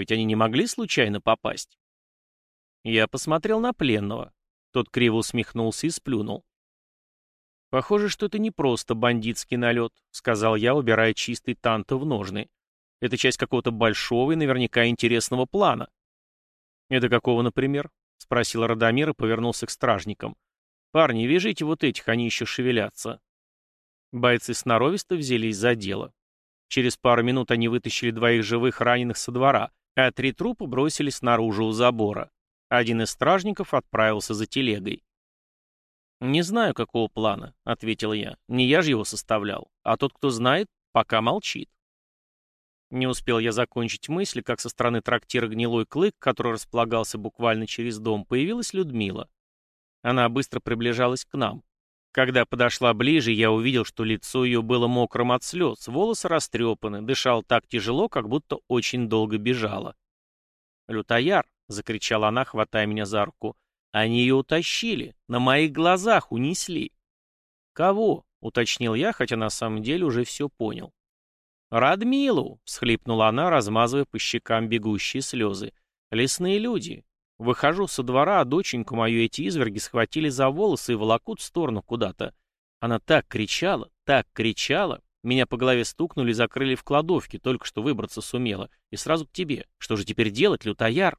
ведь они не могли случайно попасть. Я посмотрел на пленного. Тот криво усмехнулся и сплюнул. «Похоже, что это не просто бандитский налет», — сказал я, убирая чистый танто в ножны. «Это часть какого-то большого и наверняка интересного плана». «Это какого, например?» — спросил Радомир и повернулся к стражникам. «Парни, вяжите вот этих, они еще шевелятся». Бойцы сноровисто взялись за дело. Через пару минут они вытащили двоих живых раненых со двора, а 3 трупа бросили снаружи у забора. Один из стражников отправился за телегой. «Не знаю, какого плана», — ответил я. «Не я же его составлял. А тот, кто знает, пока молчит». Не успел я закончить мысли, как со стороны трактира «Гнилой клык», который располагался буквально через дом, появилась Людмила. Она быстро приближалась к нам. Когда подошла ближе, я увидел, что лицо ее было мокрым от слез, волосы растрепаны, дышал так тяжело, как будто очень долго бежала. «Лютояр!» — закричала она, хватая меня за руку. «Они ее утащили, на моих глазах унесли». «Кого?» — уточнил я, хотя на самом деле уже все понял. «Радмилу!» — всхлипнула она, размазывая по щекам бегущие слезы. «Лесные люди. Выхожу со двора, а доченьку мою эти изверги схватили за волосы и волокут в сторону куда-то. Она так кричала, так кричала. Меня по голове стукнули и закрыли в кладовке, только что выбраться сумела. И сразу к тебе. Что же теперь делать, лютояр?»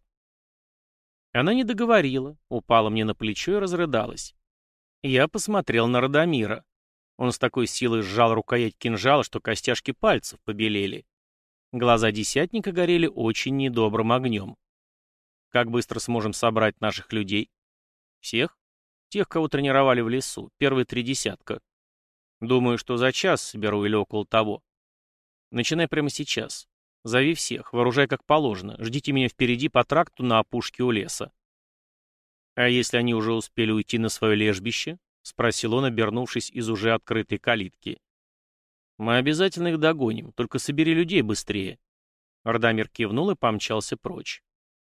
Она не договорила, упала мне на плечо и разрыдалась. Я посмотрел на Радомира. Он с такой силой сжал рукоять кинжала, что костяшки пальцев побелели. Глаза десятника горели очень недобрым огнем. «Как быстро сможем собрать наших людей?» «Всех?» «Тех, кого тренировали в лесу. Первые 3 десятка. Думаю, что за час соберу или около того. Начинай прямо сейчас. Зови всех, вооружай как положено. Ждите меня впереди по тракту на опушке у леса». «А если они уже успели уйти на свое лежбище?» — спросил он, обернувшись из уже открытой калитки. «Мы обязательно их догоним, только собери людей быстрее». Радомир кивнул и помчался прочь.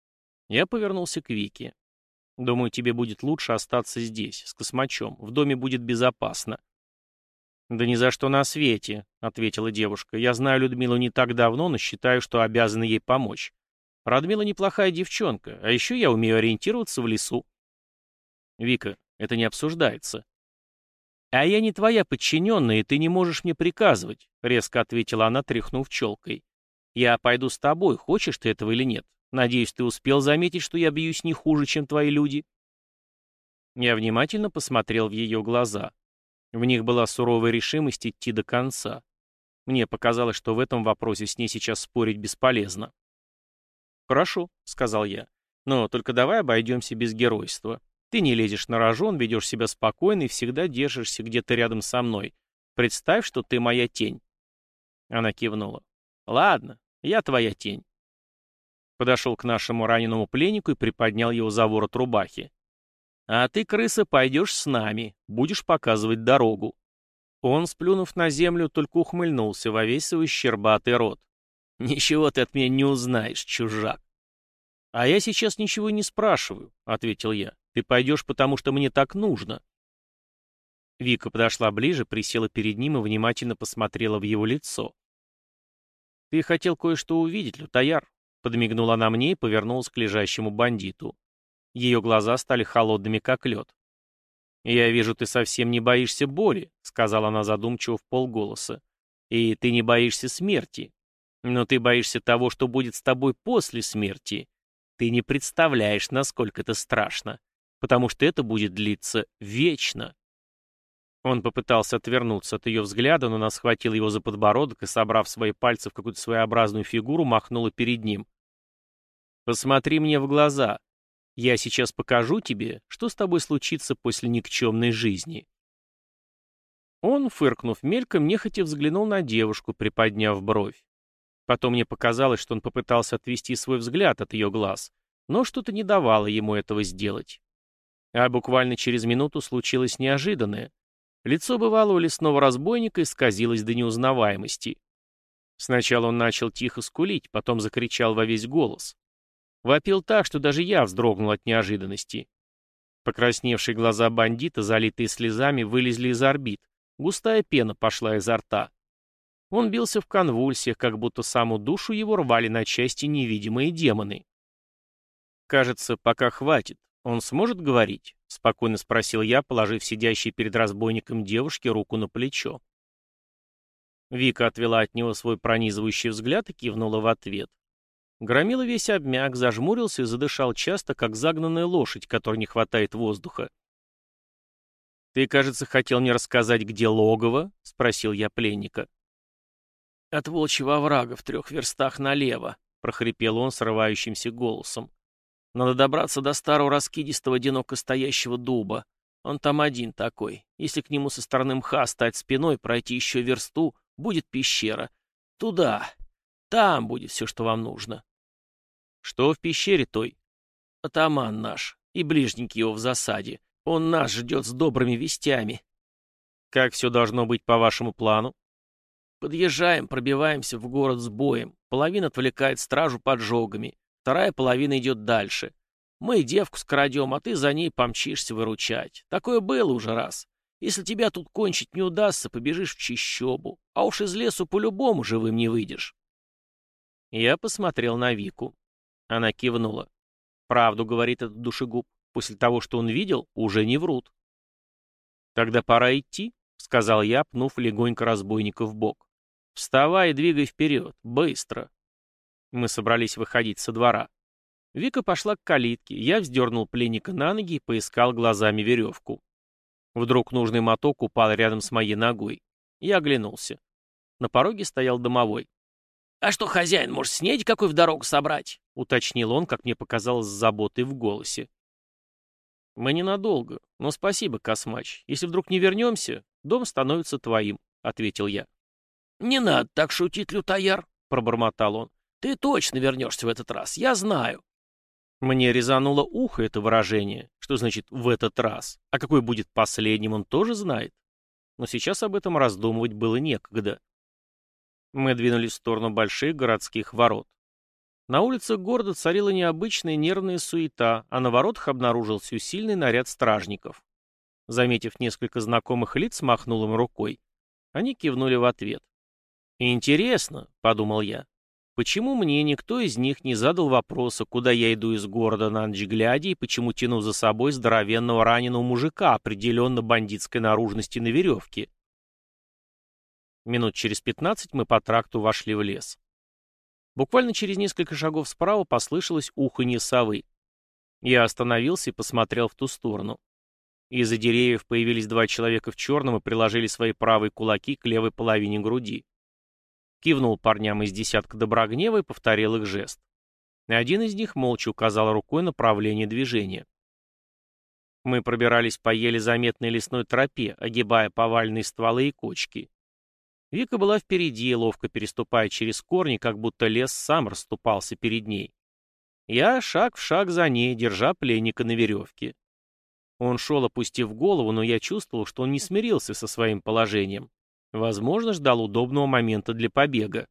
Я повернулся к Вике. «Думаю, тебе будет лучше остаться здесь, с космачом. В доме будет безопасно». «Да ни за что на свете», — ответила девушка. «Я знаю Людмилу не так давно, но считаю, что обязана ей помочь. Радмила неплохая девчонка, а еще я умею ориентироваться в лесу». «Вика, это не обсуждается». «А я не твоя подчиненная, и ты не можешь мне приказывать», — резко ответила она, тряхнув челкой. «Я пойду с тобой, хочешь ты этого или нет. Надеюсь, ты успел заметить, что я бьюсь не хуже, чем твои люди?» Я внимательно посмотрел в ее глаза. В них была суровая решимость идти до конца. Мне показалось, что в этом вопросе с ней сейчас спорить бесполезно. «Хорошо», — сказал я, — «но только давай обойдемся без геройства. Ты не лезешь на рожон, ведешь себя спокойно и всегда держишься где-то рядом со мной. Представь, что ты моя тень». Она кивнула. «Ладно, я твоя тень». Подошел к нашему раненому пленнику и приподнял его за ворот рубахи. «А ты, крыса, пойдешь с нами, будешь показывать дорогу». Он, сплюнув на землю, только ухмыльнулся во весь свой щербатый рот. «Ничего ты от меня не узнаешь, чужак». «А я сейчас ничего не спрашиваю», — ответил я. «Ты пойдешь, потому что мне так нужно». Вика подошла ближе, присела перед ним и внимательно посмотрела в его лицо. «Ты хотел кое-что увидеть, лютояр», — подмигнула она мне и повернулась к лежащему бандиту. Ее глаза стали холодными, как лед. «Я вижу, ты совсем не боишься боли», — сказала она задумчиво вполголоса. «И ты не боишься смерти. Но ты боишься того, что будет с тобой после смерти. Ты не представляешь, насколько это страшно, потому что это будет длиться вечно». Он попытался отвернуться от ее взгляда, но она схватила его за подбородок и, собрав свои пальцы в какую-то своеобразную фигуру, махнула перед ним. «Посмотри мне в глаза. Я сейчас покажу тебе, что с тобой случится после никчемной жизни». Он, фыркнув мельком, нехотя взглянул на девушку, приподняв бровь. Потом мне показалось, что он попытался отвести свой взгляд от ее глаз, но что-то не давало ему этого сделать. А буквально через минуту случилось неожиданное. Лицо бывалого лесного разбойника исказилось до неузнаваемости. Сначала он начал тихо скулить, потом закричал во весь голос. Вопил так, что даже я вздрогнул от неожиданности. Покрасневшие глаза бандита, залитые слезами, вылезли из орбит. Густая пена пошла изо рта. Он бился в конвульсиях, как будто саму душу его рвали на части невидимые демоны. «Кажется, пока хватит. Он сможет говорить?» — спокойно спросил я, положив сидящей перед разбойником девушке руку на плечо. Вика отвела от него свой пронизывающий взгляд и кивнула в ответ. Громила весь обмяк, зажмурился и задышал часто, как загнанная лошадь, которой не хватает воздуха. «Ты, кажется, хотел мне рассказать, где логово?» — спросил я пленника. «От волчьего оврага в 3 верстах налево», — прохрипел он срывающимся голосом. «Надо добраться до старого раскидистого одиноко стоящего дуба. Он там один такой. Если к нему со стороны мха стать спиной, пройти еще версту, будет пещера. Туда. Там будет все, что вам нужно». «Что в пещере той?» «Атаман наш. И ближники его в засаде. Он нас ждет с добрыми вестями». «Как все должно быть по вашему плану?» «Подъезжаем, пробиваемся в город с боем. Половина отвлекает стражу поджогами. Вторая половина идет дальше. Мы девку скрадем, а ты за ней помчишься выручать. Такое было уже раз. Если тебя тут кончить не удастся, побежишь в чащобу. А уж из лесу по-любому живым не выйдешь». Я посмотрел на Вику. Она кивнула. «Правду, — говорит этот душегуб. После того, что он видел, уже не врут». «Тогда пора идти», — сказал я, пнув легонько разбойника в бок. «Вставай и двигай вперед. Быстро». Мы собрались выходить со двора. Вика пошла к калитке, я вздернул пленника на ноги и поискал глазами веревку. Вдруг нужный моток упал рядом с моей ногой. Я оглянулся. На пороге стоял домовой. «А что, хозяин, может, снедь какой в дорогу собрать?» — уточнил он, как мне показалось, с заботой в голосе. «Мы ненадолго, но спасибо, Космач. Если вдруг не вернемся, дом становится твоим», — ответил я. «Не надо так шутить, лютояр», — пробормотал он. «Ты точно вернешься в этот раз, я знаю». Мне резануло ухо это выражение. Что значит «в этот раз»? А какой будет последним, он тоже знает. Но сейчас об этом раздумывать было некогда. Мы двинулись в сторону больших городских ворот. На улицах города царила необычная нервная суета, а на воротах обнаружился усиленный наряд стражников. Заметив несколько знакомых лиц, махнул им рукой. Они кивнули в ответ. «Интересно», — подумал я, — «почему мне никто из них не задал вопроса, куда я иду из города на ночь глядя и почему тяну за собой здоровенного раненого мужика, определенно бандитской наружности на веревке?» Минут через 15 мы по тракту вошли в лес. Буквально через несколько шагов справа послышалось уханье совы. Я остановился и посмотрел в ту сторону. Из-за деревьев появились 2 человека в черном и приложили свои правые кулаки к левой половине груди. Кивнул парням из десятка Доброгнева и повторил их жест. Один из них молча указал рукой направление движения. Мы пробирались по еле заметной лесной тропе, огибая поваленные стволы и кочки. Вика была впереди, ловко переступая через корни, как будто лес сам расступался перед ней. Я шаг в шаг за ней, держа пленника на веревке. Он шел, опустив голову, но я чувствовал, что он не смирился со своим положением. Возможно, ждал удобного момента для побега.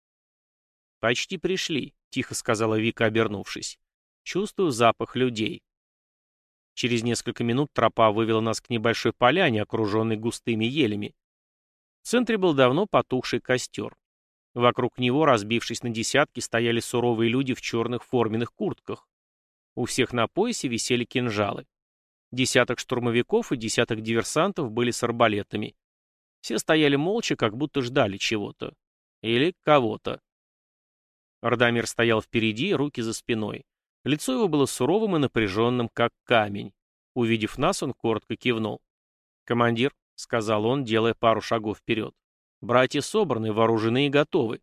«Почти пришли», — тихо сказала Вика, обернувшись. «Чувствую запах людей». Через несколько минут тропа вывела нас к небольшой поляне, окруженной густыми елями. В центре был давно потухший костер. Вокруг него, разбившись на десятки, стояли суровые люди в черных форменных куртках. У всех на поясе висели кинжалы. Десяток штурмовиков и десяток диверсантов были с арбалетами. Все стояли молча, как будто ждали чего-то. Или кого-то. Радомир стоял впереди, руки за спиной. Лицо его было суровым и напряженным, как камень. Увидев нас, он коротко кивнул. «Командир», — сказал он, делая пару шагов вперед, — «братья собраны, вооружены и готовы».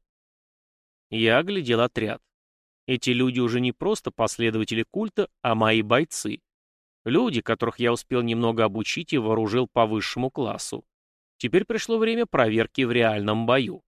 Я оглядел отряд. Эти люди уже не просто последователи культа, а мои бойцы. Люди, которых я успел немного обучить и вооружил по высшему классу. Теперь пришло время проверки в реальном бою.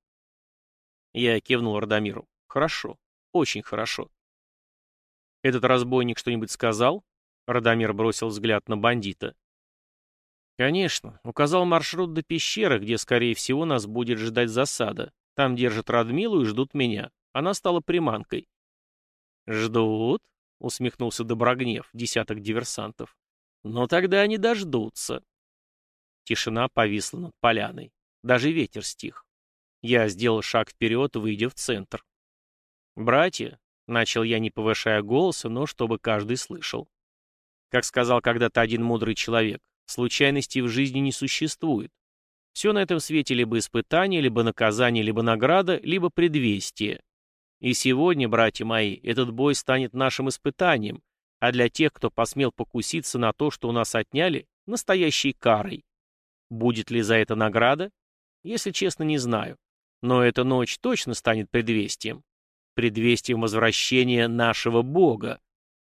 Я кивнул Радомиру. «Хорошо. Очень хорошо». «Этот разбойник что-нибудь сказал?» Радомир бросил взгляд на бандита. «Конечно. Указал маршрут до пещеры, где, скорее всего, нас будет ждать засада. Там держат Радмилу и ждут меня. Она стала приманкой». «Ждут?» — усмехнулся Доброгнев, десяток диверсантов. «Но тогда они дождутся». Тишина повисла над поляной. Даже ветер стих. Я сделал шаг вперед, выйдя в центр. «Братья», — начал я, не повышая голоса, но чтобы каждый слышал. Как сказал когда-то один мудрый человек, случайностей в жизни не существует. Все на этом свете либо испытание, либо наказание, либо награда, либо предвестие. И сегодня, братья мои, этот бой станет нашим испытанием, а для тех, кто посмел покуситься на то, что у нас отняли, настоящей карой. Будет ли за это награда? Если честно, не знаю. Но эта ночь точно станет предвестием. Предвестием возвращения нашего Бога.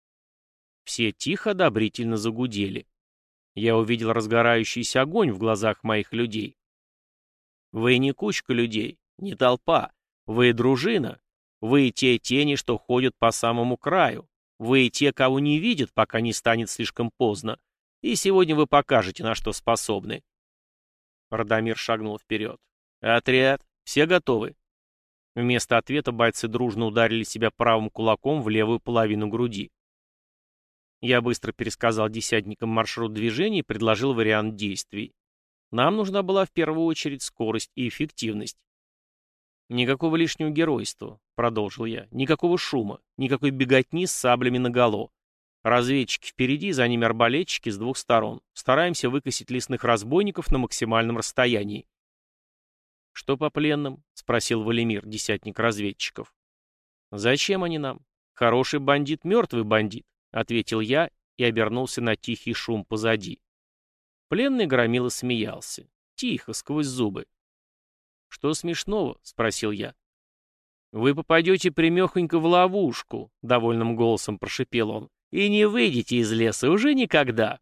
Все тихо одобрительно загудели. Я увидел разгорающийся огонь в глазах моих людей. Вы не кучка людей, не толпа. Вы дружина. Вы те тени, что ходят по самому краю. Вы те, кого не видят, пока не станет слишком поздно. И сегодня вы покажете, на что способны. Радомир шагнул вперед. «Отряд, все готовы?» Вместо ответа бойцы дружно ударили себя правым кулаком в левую половину груди. Я быстро пересказал десятникам маршрут движения и предложил вариант действий. Нам нужна была в первую очередь скорость и эффективность. «Никакого лишнего геройства», — продолжил я, — «никакого шума, никакой беготни с саблями наголо. Разведчики впереди, за ними арбалетчики с двух сторон. Стараемся выкосить лесных разбойников на максимальном расстоянии». «Что по пленным?» — спросил Валимир, десятник разведчиков. «Зачем они нам? Хороший бандит, мертвый бандит», — ответил я и обернулся на тихий шум позади. Пленный громила смеялся. Тихо, сквозь зубы. «Что смешного?» — спросил я. «Вы попадете примехонько в ловушку», — довольным голосом прошипел он, «и не выйдете из леса уже никогда».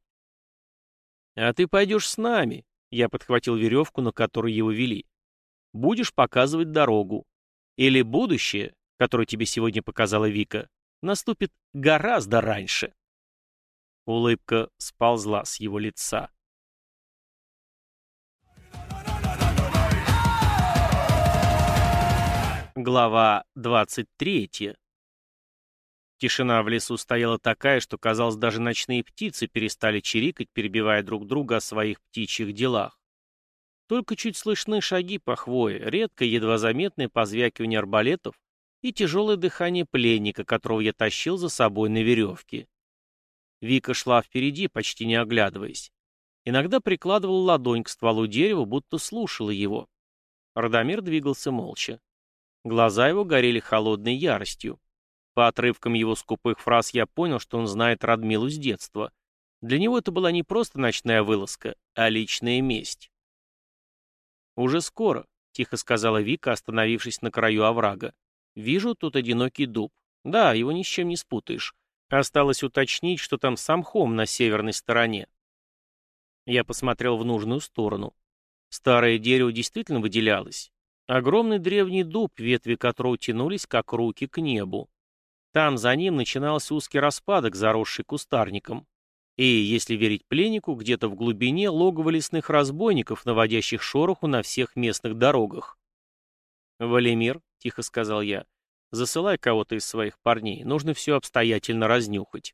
«А ты пойдешь с нами», — я подхватил веревку, на которой его вели. «Будешь показывать дорогу. Или будущее, которое тебе сегодня показала Вика, наступит гораздо раньше». Улыбка сползла с его лица. Глава 23. Тишина в лесу стояла такая, что, казалось, даже ночные птицы перестали чирикать, перебивая друг друга о своих птичьих делах. Только чуть слышны шаги по хвое, редко едва заметное позвякивание арбалетов и тяжелое дыхание пленника, которого я тащил за собой на веревке. Вика шла впереди, почти не оглядываясь. Иногда прикладывала ладонь к стволу дерева, будто слушала его. Радомир двигался молча. Глаза его горели холодной яростью. По отрывкам его скупых фраз я понял, что он знает Радмилу с детства. Для него это была не просто ночная вылазка, а личная месть. «Уже скоро», — тихо сказала Вика, остановившись на краю оврага. «Вижу тут одинокий дуб. Да, его ни с чем не спутаешь. Осталось уточнить, что там с мхом на северной стороне». Я посмотрел в нужную сторону. Старое дерево действительно выделялось. Огромный древний дуб, ветви которого тянулись, как руки, к небу. Там за ним начинался узкий распадок, заросший кустарником. И, если верить пленнику, где-то в глубине логово лесных разбойников, наводящих шороху на всех местных дорогах. «Валимир», — тихо сказал я, — «засылай кого-то из своих парней, нужно все обстоятельно разнюхать».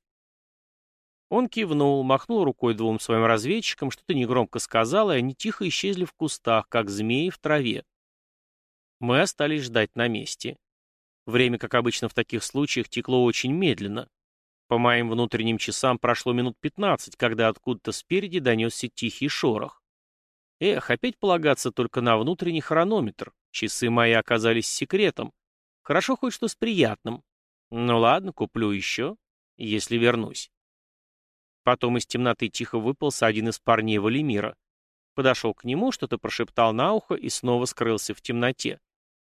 Он кивнул, махнул рукой двум своим разведчикам, что-то негромко сказал, и они тихо исчезли в кустах, как змеи в траве. Мы остались ждать на месте. Время, как обычно в таких случаях, текло очень медленно. По моим внутренним часам прошло минут 15, когда откуда-то спереди донесся тихий шорох. Эх, опять полагаться только на внутренний хронометр. Часы мои оказались секретом. Хорошо хоть что с приятным. Ну ладно, куплю еще, если вернусь. Потом из темноты тихо выполз один из парней Валимира. Подошел к нему, что-то прошептал на ухо и снова скрылся в темноте.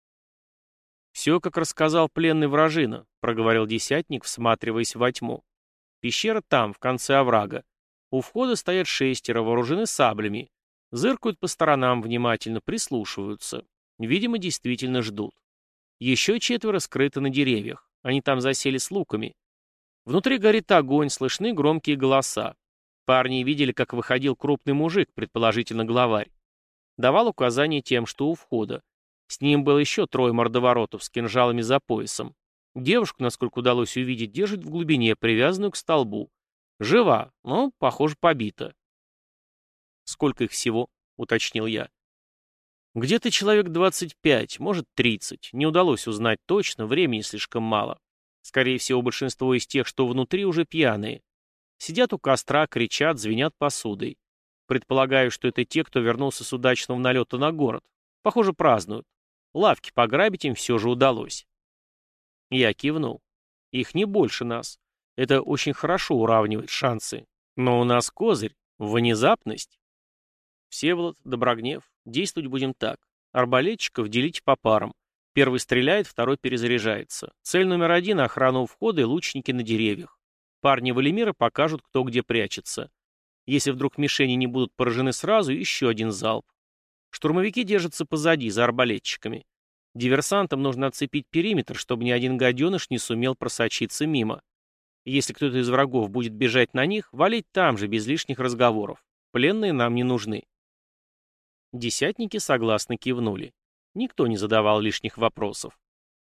«Все, как рассказал пленный вражина», — проговорил десятник, всматриваясь во тьму. «Пещера там, в конце оврага. У входа стоят 6, вооружены саблями. Зыркают по сторонам, внимательно прислушиваются. Видимо, действительно ждут. Еще 4 скрыты на деревьях. Они там засели с луками. Внутри горит огонь, слышны громкие голоса. Парни видели, как выходил крупный мужик, предположительно главарь. Давал указания тем, что у входа. С ним было еще 3 мордоворотов с кинжалами за поясом. Девушку, насколько удалось увидеть, держит в глубине, привязанную к столбу. Жива, но, похоже, побита. «Сколько их всего?» — уточнил я. Где-то человек 25, может 30. Не удалось узнать точно, времени слишком мало. Скорее всего, большинство из тех, что внутри, уже пьяные. Сидят у костра, кричат, звенят посудой. Предполагаю, что это те, кто вернулся с удачного налета на город. Похоже, празднуют. Лавки пограбить им все же удалось. Я кивнул. Их не больше нас. Это очень хорошо уравнивает шансы. Но у нас козырь — внезапность. Всеволод, Доброгнев, действовать будем так. Арбалетчиков делите по парам. Первый стреляет, второй перезаряжается. Цель номер один — охрана у входа и лучники на деревьях. Парни Валимира покажут, кто где прячется. Если вдруг мишени не будут поражены сразу, еще один залп. Штурмовики держатся позади, за арбалетчиками. Диверсантам нужно оцепить периметр, чтобы ни один гаденыш не сумел просочиться мимо. Если кто-то из врагов будет бежать на них, валить там же, без лишних разговоров. Пленные нам не нужны. Десятники согласно кивнули. Никто не задавал лишних вопросов.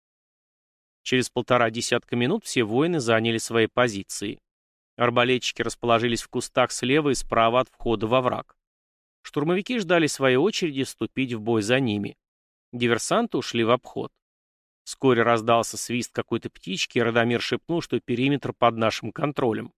Через полтора десятка минут все воины заняли свои позиции. Арбалетчики расположились в кустах слева и справа от входа во враг. Штурмовики ждали своей очереди вступить в бой за ними. Диверсанты ушли в обход. Вскоре раздался свист какой-то птички, и Радомир шепнул, что периметр под нашим контролем.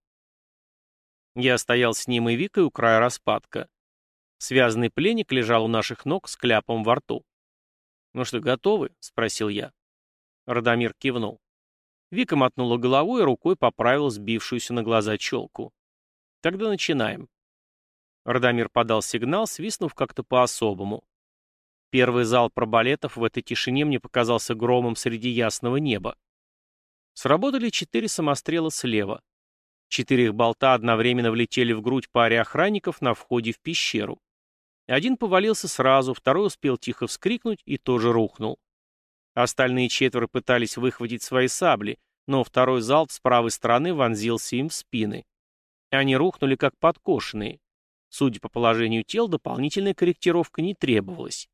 Я стоял с ним и Викой у края распадка. Связанный пленник лежал у наших ног с кляпом во рту. «Ну что, готовы?» — спросил я. Радомир кивнул. Вика мотнула головой и рукой поправила сбившуюся на глаза челку. «Тогда начинаем». Радомир подал сигнал, свистнув как-то по-особому. Первый залп арбалетов в этой тишине мне показался громом среди ясного неба. Сработали 4 самострела слева. 4 их болта одновременно влетели в грудь паре охранников на входе в пещеру. Один повалился сразу, второй успел тихо вскрикнуть и тоже рухнул. Остальные 4 пытались выхватить свои сабли, но второй залп с правой стороны вонзился им в спины. Они рухнули как подкошенные. Судя по положению тел, дополнительная корректировка не требовалась.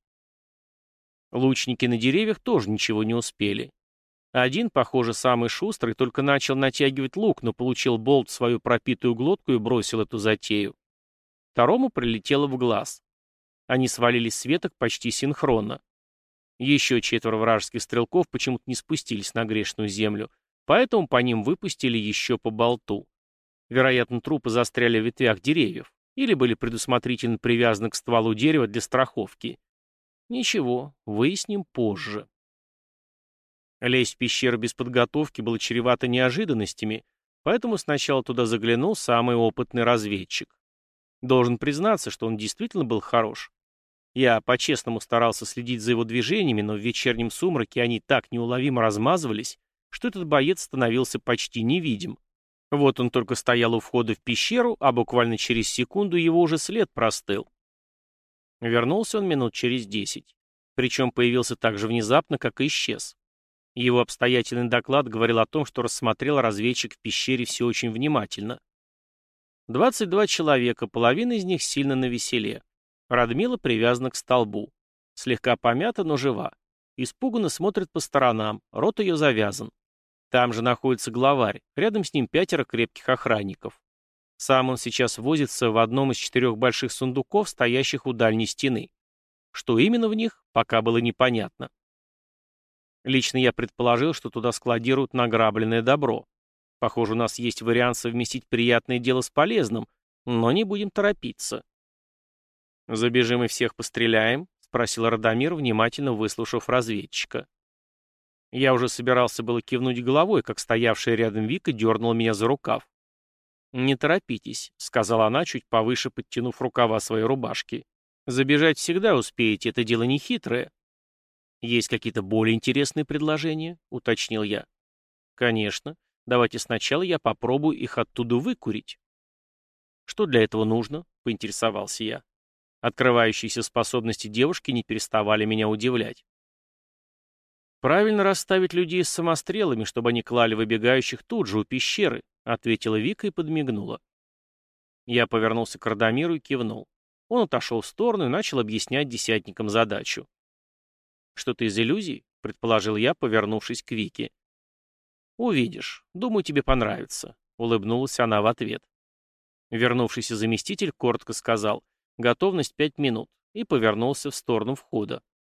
Лучники на деревьях тоже ничего не успели. Один, похоже, самый шустрый, только начал натягивать лук, но получил болт в свою пропитую глотку и бросил эту затею. Второму прилетело в глаз. Они свалились с веток почти синхронно. Еще 4 вражеских стрелков почему-то не спустились на грешную землю, поэтому по ним выпустили еще по болту. Вероятно, трупы застряли в ветвях деревьев или были предусмотрительно привязаны к стволу дерева для страховки. Ничего, выясним позже. Лезть в пещеру без подготовки было чревато неожиданностями, поэтому сначала туда заглянул самый опытный разведчик. Должен признаться, что он действительно был хорош. Я по-честному старался следить за его движениями, но в вечернем сумраке они так неуловимо размазывались, что этот боец становился почти невидим. Вот он только стоял у входа в пещеру, а буквально через секунду его уже след простыл. Вернулся он минут через 10. Причем появился так же внезапно, как и исчез. Его обстоятельный доклад говорил о том, что рассмотрел разведчик в пещере все очень внимательно. 22 человека, половина из них сильно навеселе. Радмила привязана к столбу. Слегка помята, но жива. Испуганно смотрит по сторонам, рот ее завязан. Там же находится главарь, рядом с ним 5 крепких охранников. Сам он сейчас возится в одном из 4 больших сундуков, стоящих у дальней стены. Что именно в них, пока было непонятно. Лично я предположил, что туда складируют награбленное добро. Похоже, у нас есть вариант совместить приятное дело с полезным, но не будем торопиться. «Забежим и всех постреляем?» — спросил Радомир, внимательно выслушав разведчика. Я уже собирался было кивнуть головой, как стоявшая рядом Вика дернула меня за рукав. «Не торопитесь», — сказала она, чуть повыше подтянув рукава своей рубашки. «Забежать всегда успеете, это дело не хитрое». «Есть какие-то более интересные предложения?» — уточнил я. «Конечно. Давайте сначала я попробую их оттуда выкурить». «Что для этого нужно?» — поинтересовался я. Открывающиеся способности девушки не переставали меня удивлять. «Правильно расставить людей с самострелами, чтобы они клали выбегающих тут же у пещеры», — ответила Вика и подмигнула. Я повернулся к Радомиру и кивнул. Он отошел в сторону и начал объяснять десятникам задачу. «Что-то из иллюзий?» — предположил я, повернувшись к Вике. «Увидишь. Думаю, тебе понравится», — улыбнулась она в ответ. Вернувшийся заместитель коротко сказал: «Готовность 5 минут», и повернулся в сторону входа.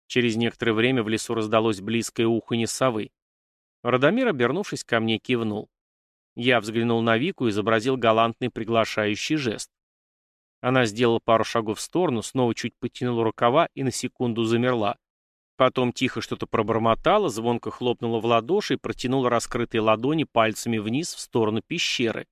Через некоторое время в лесу раздалось близкое уханье совы. Радомир, обернувшись ко мне, кивнул. Я взглянул на Вику и изобразил галантный приглашающий жест. Она сделала пару шагов в сторону, снова чуть подтянула рукава и на секунду замерла. Потом тихо что-то пробормотала, звонко хлопнула в ладоши и протянула раскрытые ладони пальцами вниз в сторону пещеры.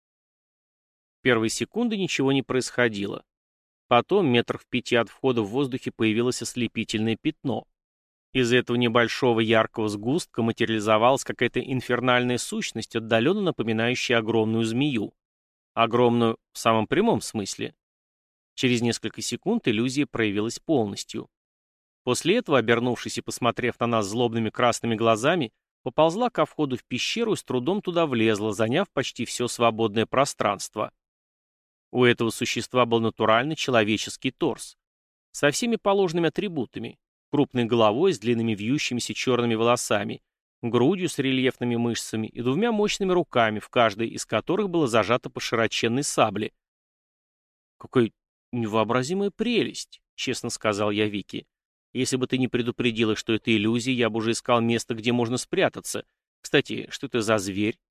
Первые секунды ничего не происходило. Потом, метрах в 5 от входа в воздухе появилось ослепительное пятно. Из этого небольшого яркого сгустка материализовалась какая-то инфернальная сущность, отдаленно напоминающая огромную змею. Огромную в самом прямом смысле. Через несколько секунд иллюзия проявилась полностью. После этого, обернувшись и посмотрев на нас злобными красными глазами, поползла ко входу в пещеру и с трудом туда влезла, заняв почти все свободное пространство. У этого существа был натуральный человеческий торс, со всеми положенными атрибутами: крупной головой с длинными вьющимися черными волосами, грудью с рельефными мышцами и двумя мощными руками, в каждой из которых было зажато по широченной сабле. «Какая невообразимая прелесть», — честно сказал я Вике. «Если бы ты не предупредила, что это иллюзия, я бы уже искал место, где можно спрятаться. Кстати, что это за зверь?»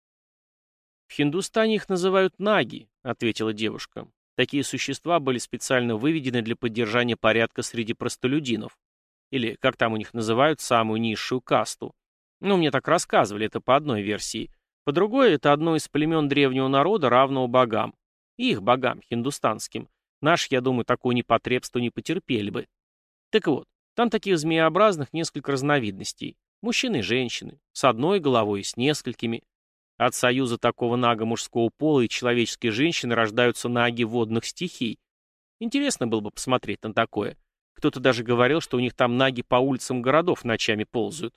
«В Хиндустане их называют наги», — ответила девушка. «Такие существа были специально выведены для поддержания порядка среди простолюдинов. Или, как там у них называют, самую низшую касту. Ну, мне так рассказывали, это по одной версии. По другой, это одно из племен древнего народа, равного богам. Их богам, хиндустанским. Наши, я думаю, такое непотребство не потерпели бы. Так вот, там таких змееобразных несколько разновидностей. Мужчины и женщины, с одной головой и с несколькими. От союза такого нага мужского пола и человеческой женщины рождаются наги водных стихий. Интересно было бы посмотреть на такое. Кто-то даже говорил, что у них там наги по улицам городов ночами ползают.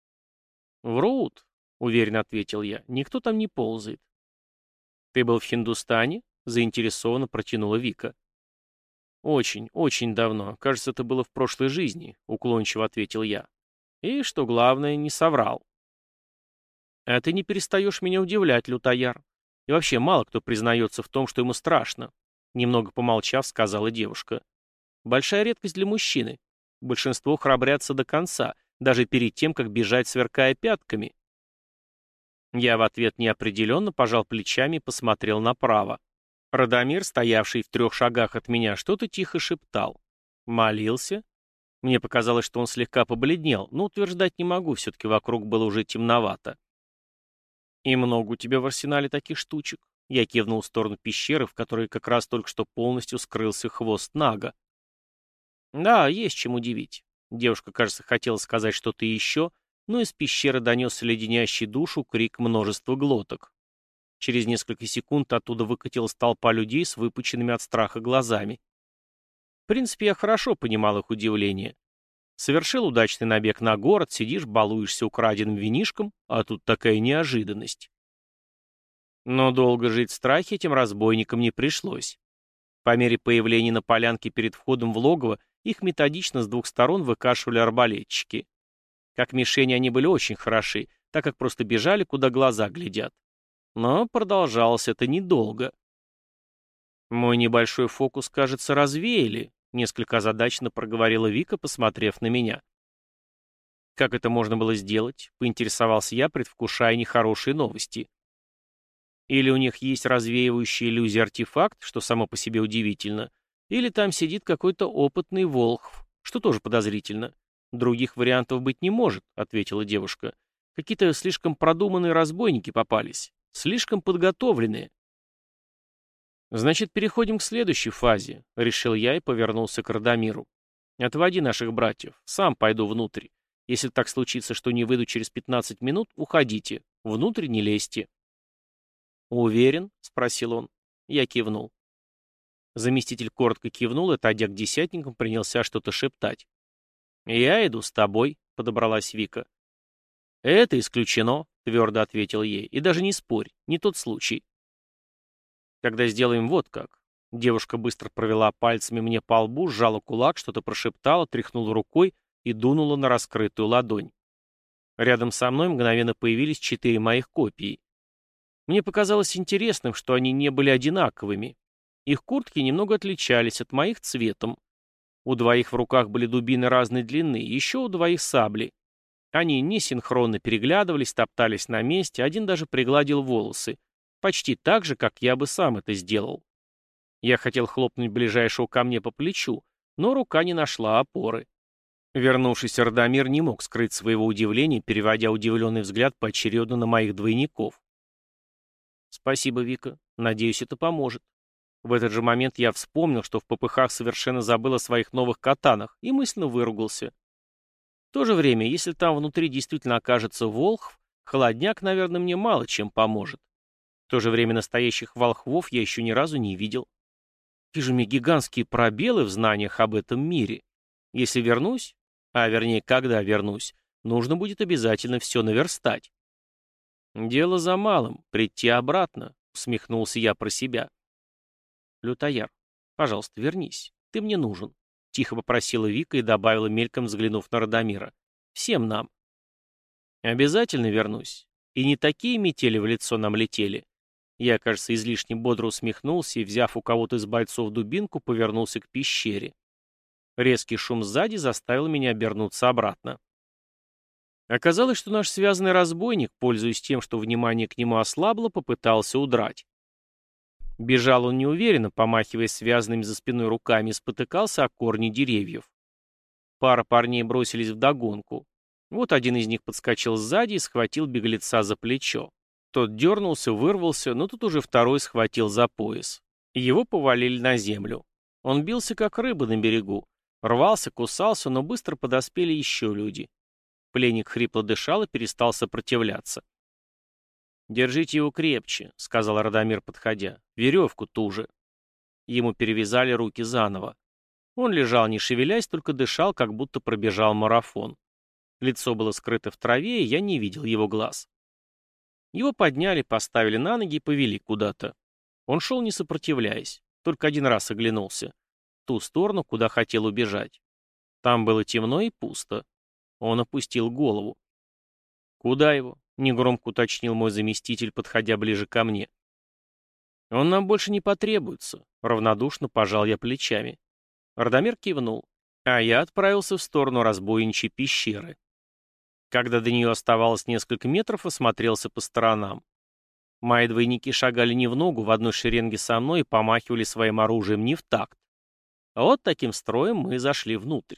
«Врут», — уверенно ответил я, — «никто там не ползает». «Ты был в Хиндустане?» — заинтересованно протянула Вика. «Очень, очень давно. Кажется, это было в прошлой жизни», — уклончиво ответил я. «И, что главное, не соврал». «А ты не перестаешь меня удивлять, лютояр. И вообще, мало кто признается в том, что ему страшно», — немного помолчав, сказала девушка. «Большая редкость для мужчины. Большинство храбрятся до конца, даже перед тем, как бежать, сверкая пятками». Я в ответ неопределенно пожал плечами и посмотрел направо. Радомир, стоявший в 3 шагах от меня, что-то тихо шептал. Молился? Мне показалось, что он слегка побледнел, но утверждать не могу, все-таки вокруг было уже темновато. «И много у тебя в арсенале таких штучек?» Я кивнул в сторону пещеры, в которой как раз только что полностью скрылся хвост Нага. «Да, есть чем удивить». Девушка, кажется, хотела сказать что-то еще, но из пещеры донесся леденящий душу крик множества глоток. Через несколько секунд оттуда выкатилась толпа людей с выпученными от страха глазами. В принципе, я хорошо понимал их удивление. Совершил удачный набег на город, сидишь, балуешься украденным винишком, а тут такая неожиданность. Но долго жить в страхе этим разбойникам не пришлось. По мере появления на полянке перед входом в логово их методично с 2 сторон выкашивали арбалетчики. Как мишени они были очень хороши, так как просто бежали, куда глаза глядят. Но продолжалось это недолго. «Мой небольшой фокус, кажется, развеяли», — несколько озадаченно проговорила Вика, посмотрев на меня. «Как это можно было сделать?» — поинтересовался я, предвкушая нехорошие новости. «Или у них есть развеивающий иллюзии артефакт, что само по себе удивительно, или там сидит какой-то опытный волхв, что тоже подозрительно. Других вариантов быть не может», — ответила девушка. «Какие-то слишком продуманные разбойники попались, слишком подготовленные». «Значит, переходим к следующей фазе», — решил я и повернулся к Радомиру. «Отводи наших братьев, сам пойду внутрь. Если так случится, что не выйду через 15 минут, уходите, внутрь не лезьте». «Уверен?» — спросил он. Я кивнул. Заместитель коротко кивнул и, отойдя к десятникам, принялся что-то шептать. «Я иду с тобой», — подобралась Вика. «Это исключено», — твердо ответил ей. «И даже не спорь, не тот случай». «Тогда сделаем вот как». Девушка быстро провела пальцами мне по лбу, сжала кулак, что-то прошептала, тряхнула рукой и дунула на раскрытую ладонь. Рядом со мной мгновенно появились 4 моих копии. Мне показалось интересным, что они не были одинаковыми. Их куртки немного отличались от моих цветом. У двоих в руках были дубины разной длины, еще у двоих сабли. Они несинхронно переглядывались, топтались на месте, один даже пригладил волосы. Почти так же, как я бы сам это сделал. Я хотел хлопнуть ближайшего ко мне по плечу, но рука не нашла опоры. Вернувшийся Радомир не мог скрыть своего удивления, переводя удивленный взгляд поочередно на моих двойников. «Спасибо, Вика. Надеюсь, это поможет». В этот же момент я вспомнил, что в попыхах совершенно забыл о своих новых катанах, и мысленно выругался. В то же время, если там внутри действительно окажется волхв, холодняк, наверное, мне мало чем поможет. В то же время настоящих волхвов я еще ни разу не видел. Какие же мне гигантские пробелы в знаниях об этом мире. Если вернусь, а вернее, когда вернусь, нужно будет обязательно все наверстать. «Дело за малым, прийти обратно», — усмехнулся я про себя. «Лютояр, пожалуйста, вернись, ты мне нужен», — тихо попросила Вика и добавила, мельком взглянув на Радомира. «Всем нам». «Обязательно вернусь. И не такие метели в лицо нам летели». Я, кажется, излишне бодро усмехнулся и, взяв у кого-то из бойцов дубинку, повернулся к пещере. Резкий шум сзади заставил меня обернуться обратно. Оказалось, что наш связанный разбойник, пользуясь тем, что внимание к нему ослабло, попытался удрать. Бежал он неуверенно, помахивая связанными за спиной руками, и спотыкался о корни деревьев. Пара парней бросились вдогонку. Вот один из них подскочил сзади и схватил беглеца за плечо. Тот дернулся, вырвался, но тут уже второй схватил за пояс. Его повалили на землю. Он бился, как рыба на берегу. Рвался, кусался, но быстро подоспели еще люди. Пленник хрипло дышал и перестал сопротивляться. «Держите его крепче», — сказал Радомир, подходя. «Веревку туже». Ему перевязали руки заново. Он лежал, не шевелясь, только дышал, как будто пробежал марафон. Лицо было скрыто в траве, и я не видел его глаз. Его подняли, поставили на ноги и повели куда-то. Он шел, не сопротивляясь, только один раз оглянулся. В ту сторону, куда хотел убежать. Там было темно и пусто. Он опустил голову. «Куда его?» — негромко уточнил мой заместитель, подходя ближе ко мне. «Он нам больше не потребуется», — равнодушно пожал я плечами. Радомир кивнул, а я отправился в сторону разбойничьей пещеры. Когда до нее оставалось несколько метров, осмотрелся по сторонам. Мои двойники шагали не в ногу в одной шеренге со мной и помахивали своим оружием не в такт. А вот таким строем мы зашли внутрь.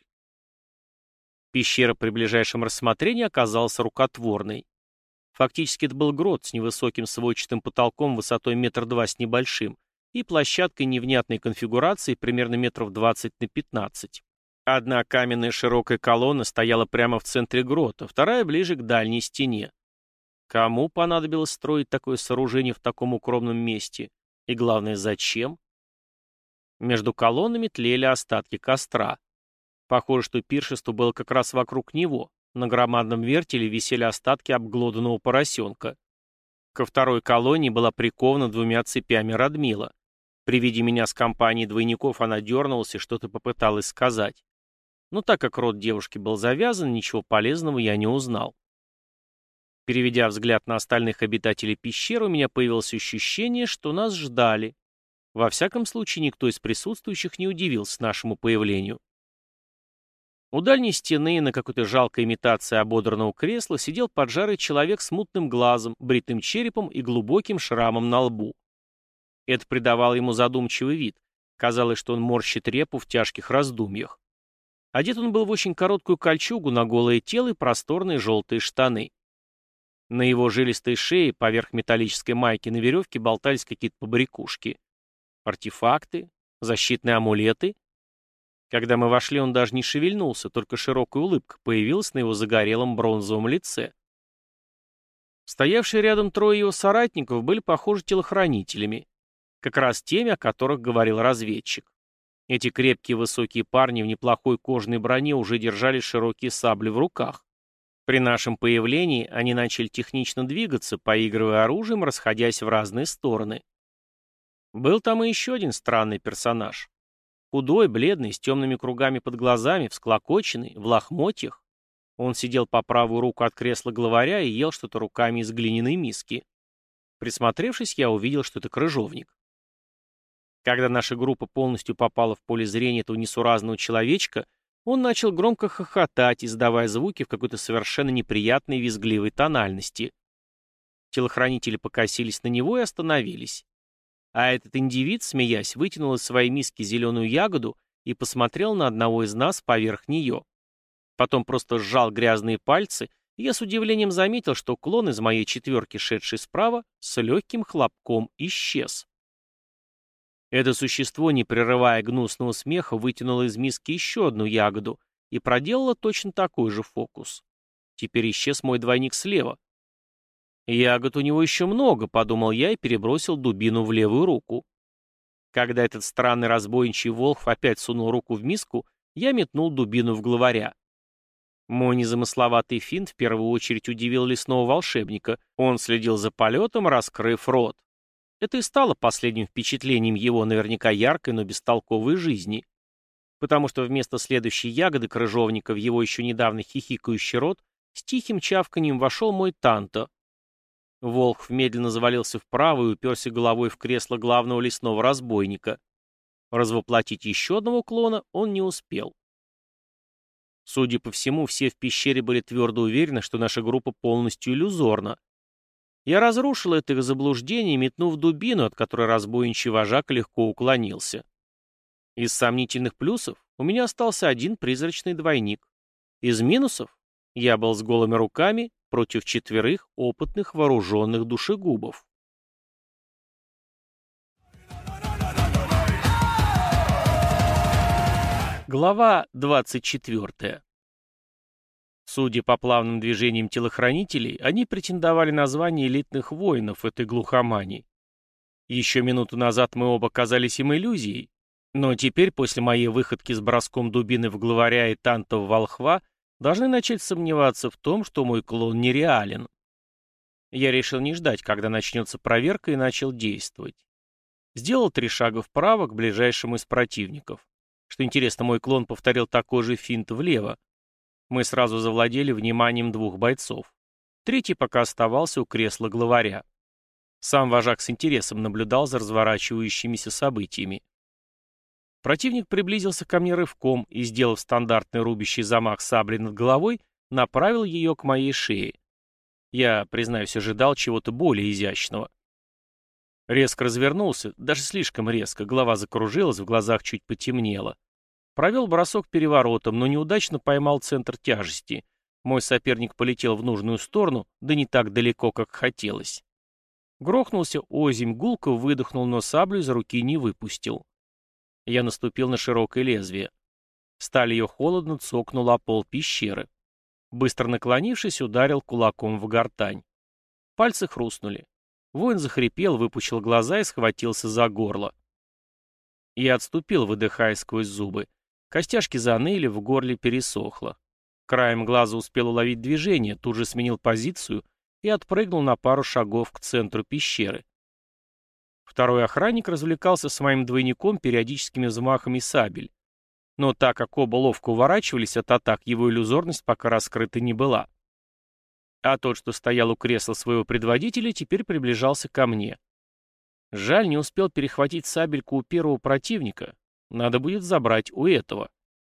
Пещера при ближайшем рассмотрении оказалась рукотворной. Фактически это был грот с невысоким сводчатым потолком высотой 1,2 м с небольшим и площадкой невнятной конфигурации примерно 20 на 15 метров. Одна каменная широкая колонна стояла прямо в центре грота, вторая ближе к дальней стене. Кому понадобилось строить такое сооружение в таком укромном месте? И главное, зачем? Между колоннами тлели остатки костра. Похоже, что пиршество было как раз вокруг него. На громадном вертеле висели остатки обглоданного поросенка. Ко второй колонне была прикована 2 цепями Радмила. При виде меня с компанией двойников она дернулась и что-то попыталась сказать. Но так как рот девушки был завязан, ничего полезного я не узнал. Переведя взгляд на остальных обитателей пещеры, у меня появилось ощущение, что нас ждали. Во всяком случае, никто из присутствующих не удивился нашему появлению. У дальней стены на какой-то жалкой имитации ободранного кресла сидел поджарый человек с мутным глазом, бритым черепом и глубоким шрамом на лбу. Это придавало ему задумчивый вид. Казалось, что он морщит репу в тяжких раздумьях. Одет он был в очень короткую кольчугу на голое тело и просторные желтые штаны. На его жилистой шее, поверх металлической майки на веревке, болтались какие-то побрякушки. Артефакты? Защитные амулеты? Когда мы вошли, он даже не шевельнулся, только широкая улыбка появилась на его загорелом бронзовом лице. Стоявшие рядом трое его соратников были похожи телохранителями, как раз теми, о которых говорил разведчик. Эти крепкие высокие парни в неплохой кожаной броне уже держали широкие сабли в руках. При нашем появлении они начали технично двигаться, поигрывая оружием, расходясь в разные стороны. Был там и еще один странный персонаж. Худой, бледный, с темными кругами под глазами, всклокоченный, в лохмотьях. Он сидел по правую руку от кресла главаря и ел что-то руками из глиняной миски. Присмотревшись, я увидел, что это крыжовник. Когда наша группа полностью попала в поле зрения этого несуразного человечка, он начал громко хохотать, издавая звуки в какой-то совершенно неприятной визгливой тональности. Телохранители покосились на него и остановились. А этот индивид, смеясь, вытянул из своей миски зеленую ягоду и посмотрел на одного из нас поверх нее. Потом просто сжал грязные пальцы, и я с удивлением заметил, что клон из моей четверки, шедший справа, с легким хлопком исчез. Это существо, не прерывая гнусного смеха, вытянуло из миски еще одну ягоду и проделало точно такой же фокус. Теперь исчез мой двойник слева. «Ягод у него еще много», — подумал я и перебросил дубину в левую руку. Когда этот странный разбойничий волхв опять сунул руку в миску, я метнул дубину в главаря. Мой незамысловатый финт в первую очередь удивил лесного волшебника. Он следил за полетом, раскрыв рот. Это и стало последним впечатлением его наверняка яркой, но бестолковой жизни. Потому что вместо следующей ягоды крыжовника в его еще недавно хихикающий рот с тихим чавканьем вошел мой танто. Волхв медленно завалился вправо и уперся головой в кресло главного лесного разбойника. Развоплотить еще одного клона он не успел. Судя по всему, все в пещере были твердо уверены, что наша группа полностью иллюзорна. Я разрушил это их заблуждение, метнув дубину, от которой разбойничий вожак легко уклонился. Из сомнительных плюсов у меня остался один призрачный двойник. Из минусов я был с голыми руками против 4 опытных вооруженных душегубов. Глава 24. Судя по плавным движениям телохранителей, они претендовали на звание элитных воинов этой глухомани. Еще минуту назад мы оба казались им иллюзией, но теперь, после моей выходки с броском дубины в главаря и танта в волхва, должны начать сомневаться в том, что мой клон нереален. Я решил не ждать, когда начнется проверка, и начал действовать. Сделал 3 шага вправо к ближайшему из противников. Что интересно, мой клон повторил такой же финт влево. Мы сразу завладели вниманием 2 бойцов. Третий пока оставался у кресла главаря. Сам вожак с интересом наблюдал за разворачивающимися событиями. Противник приблизился ко мне рывком и, сделав стандартный рубящий замах сабли над головой, направил ее к моей шее. Я, признаюсь, ожидал чего-то более изящного. Резко развернулся, даже слишком резко, голова закружилась, в глазах чуть потемнело. Провел бросок переворотом, но неудачно поймал центр тяжести. Мой соперник полетел в нужную сторону, да не так далеко, как хотелось. Грохнулся озимь, гулко выдохнул, но саблю из руки не выпустил. Я наступил на широкое лезвие. Сталь ее холодно цокнула о пол пещеры. Быстро наклонившись, ударил кулаком в гортань. Пальцы хрустнули. Воин захрипел, выпучил глаза и схватился за горло. Я отступил, выдыхая сквозь зубы. Костяшки заныли, в горле пересохло. Краем глаза успел уловить движение, тут же сменил позицию и отпрыгнул на пару шагов к центру пещеры. Второй охранник развлекался с моим двойником периодическими взмахами сабель. Но так как оба ловко уворачивались от атак, его иллюзорность пока раскрыта не была. А тот, что стоял у кресла своего предводителя, теперь приближался ко мне. Жаль, не успел перехватить сабельку у первого противника. Надо будет забрать у этого.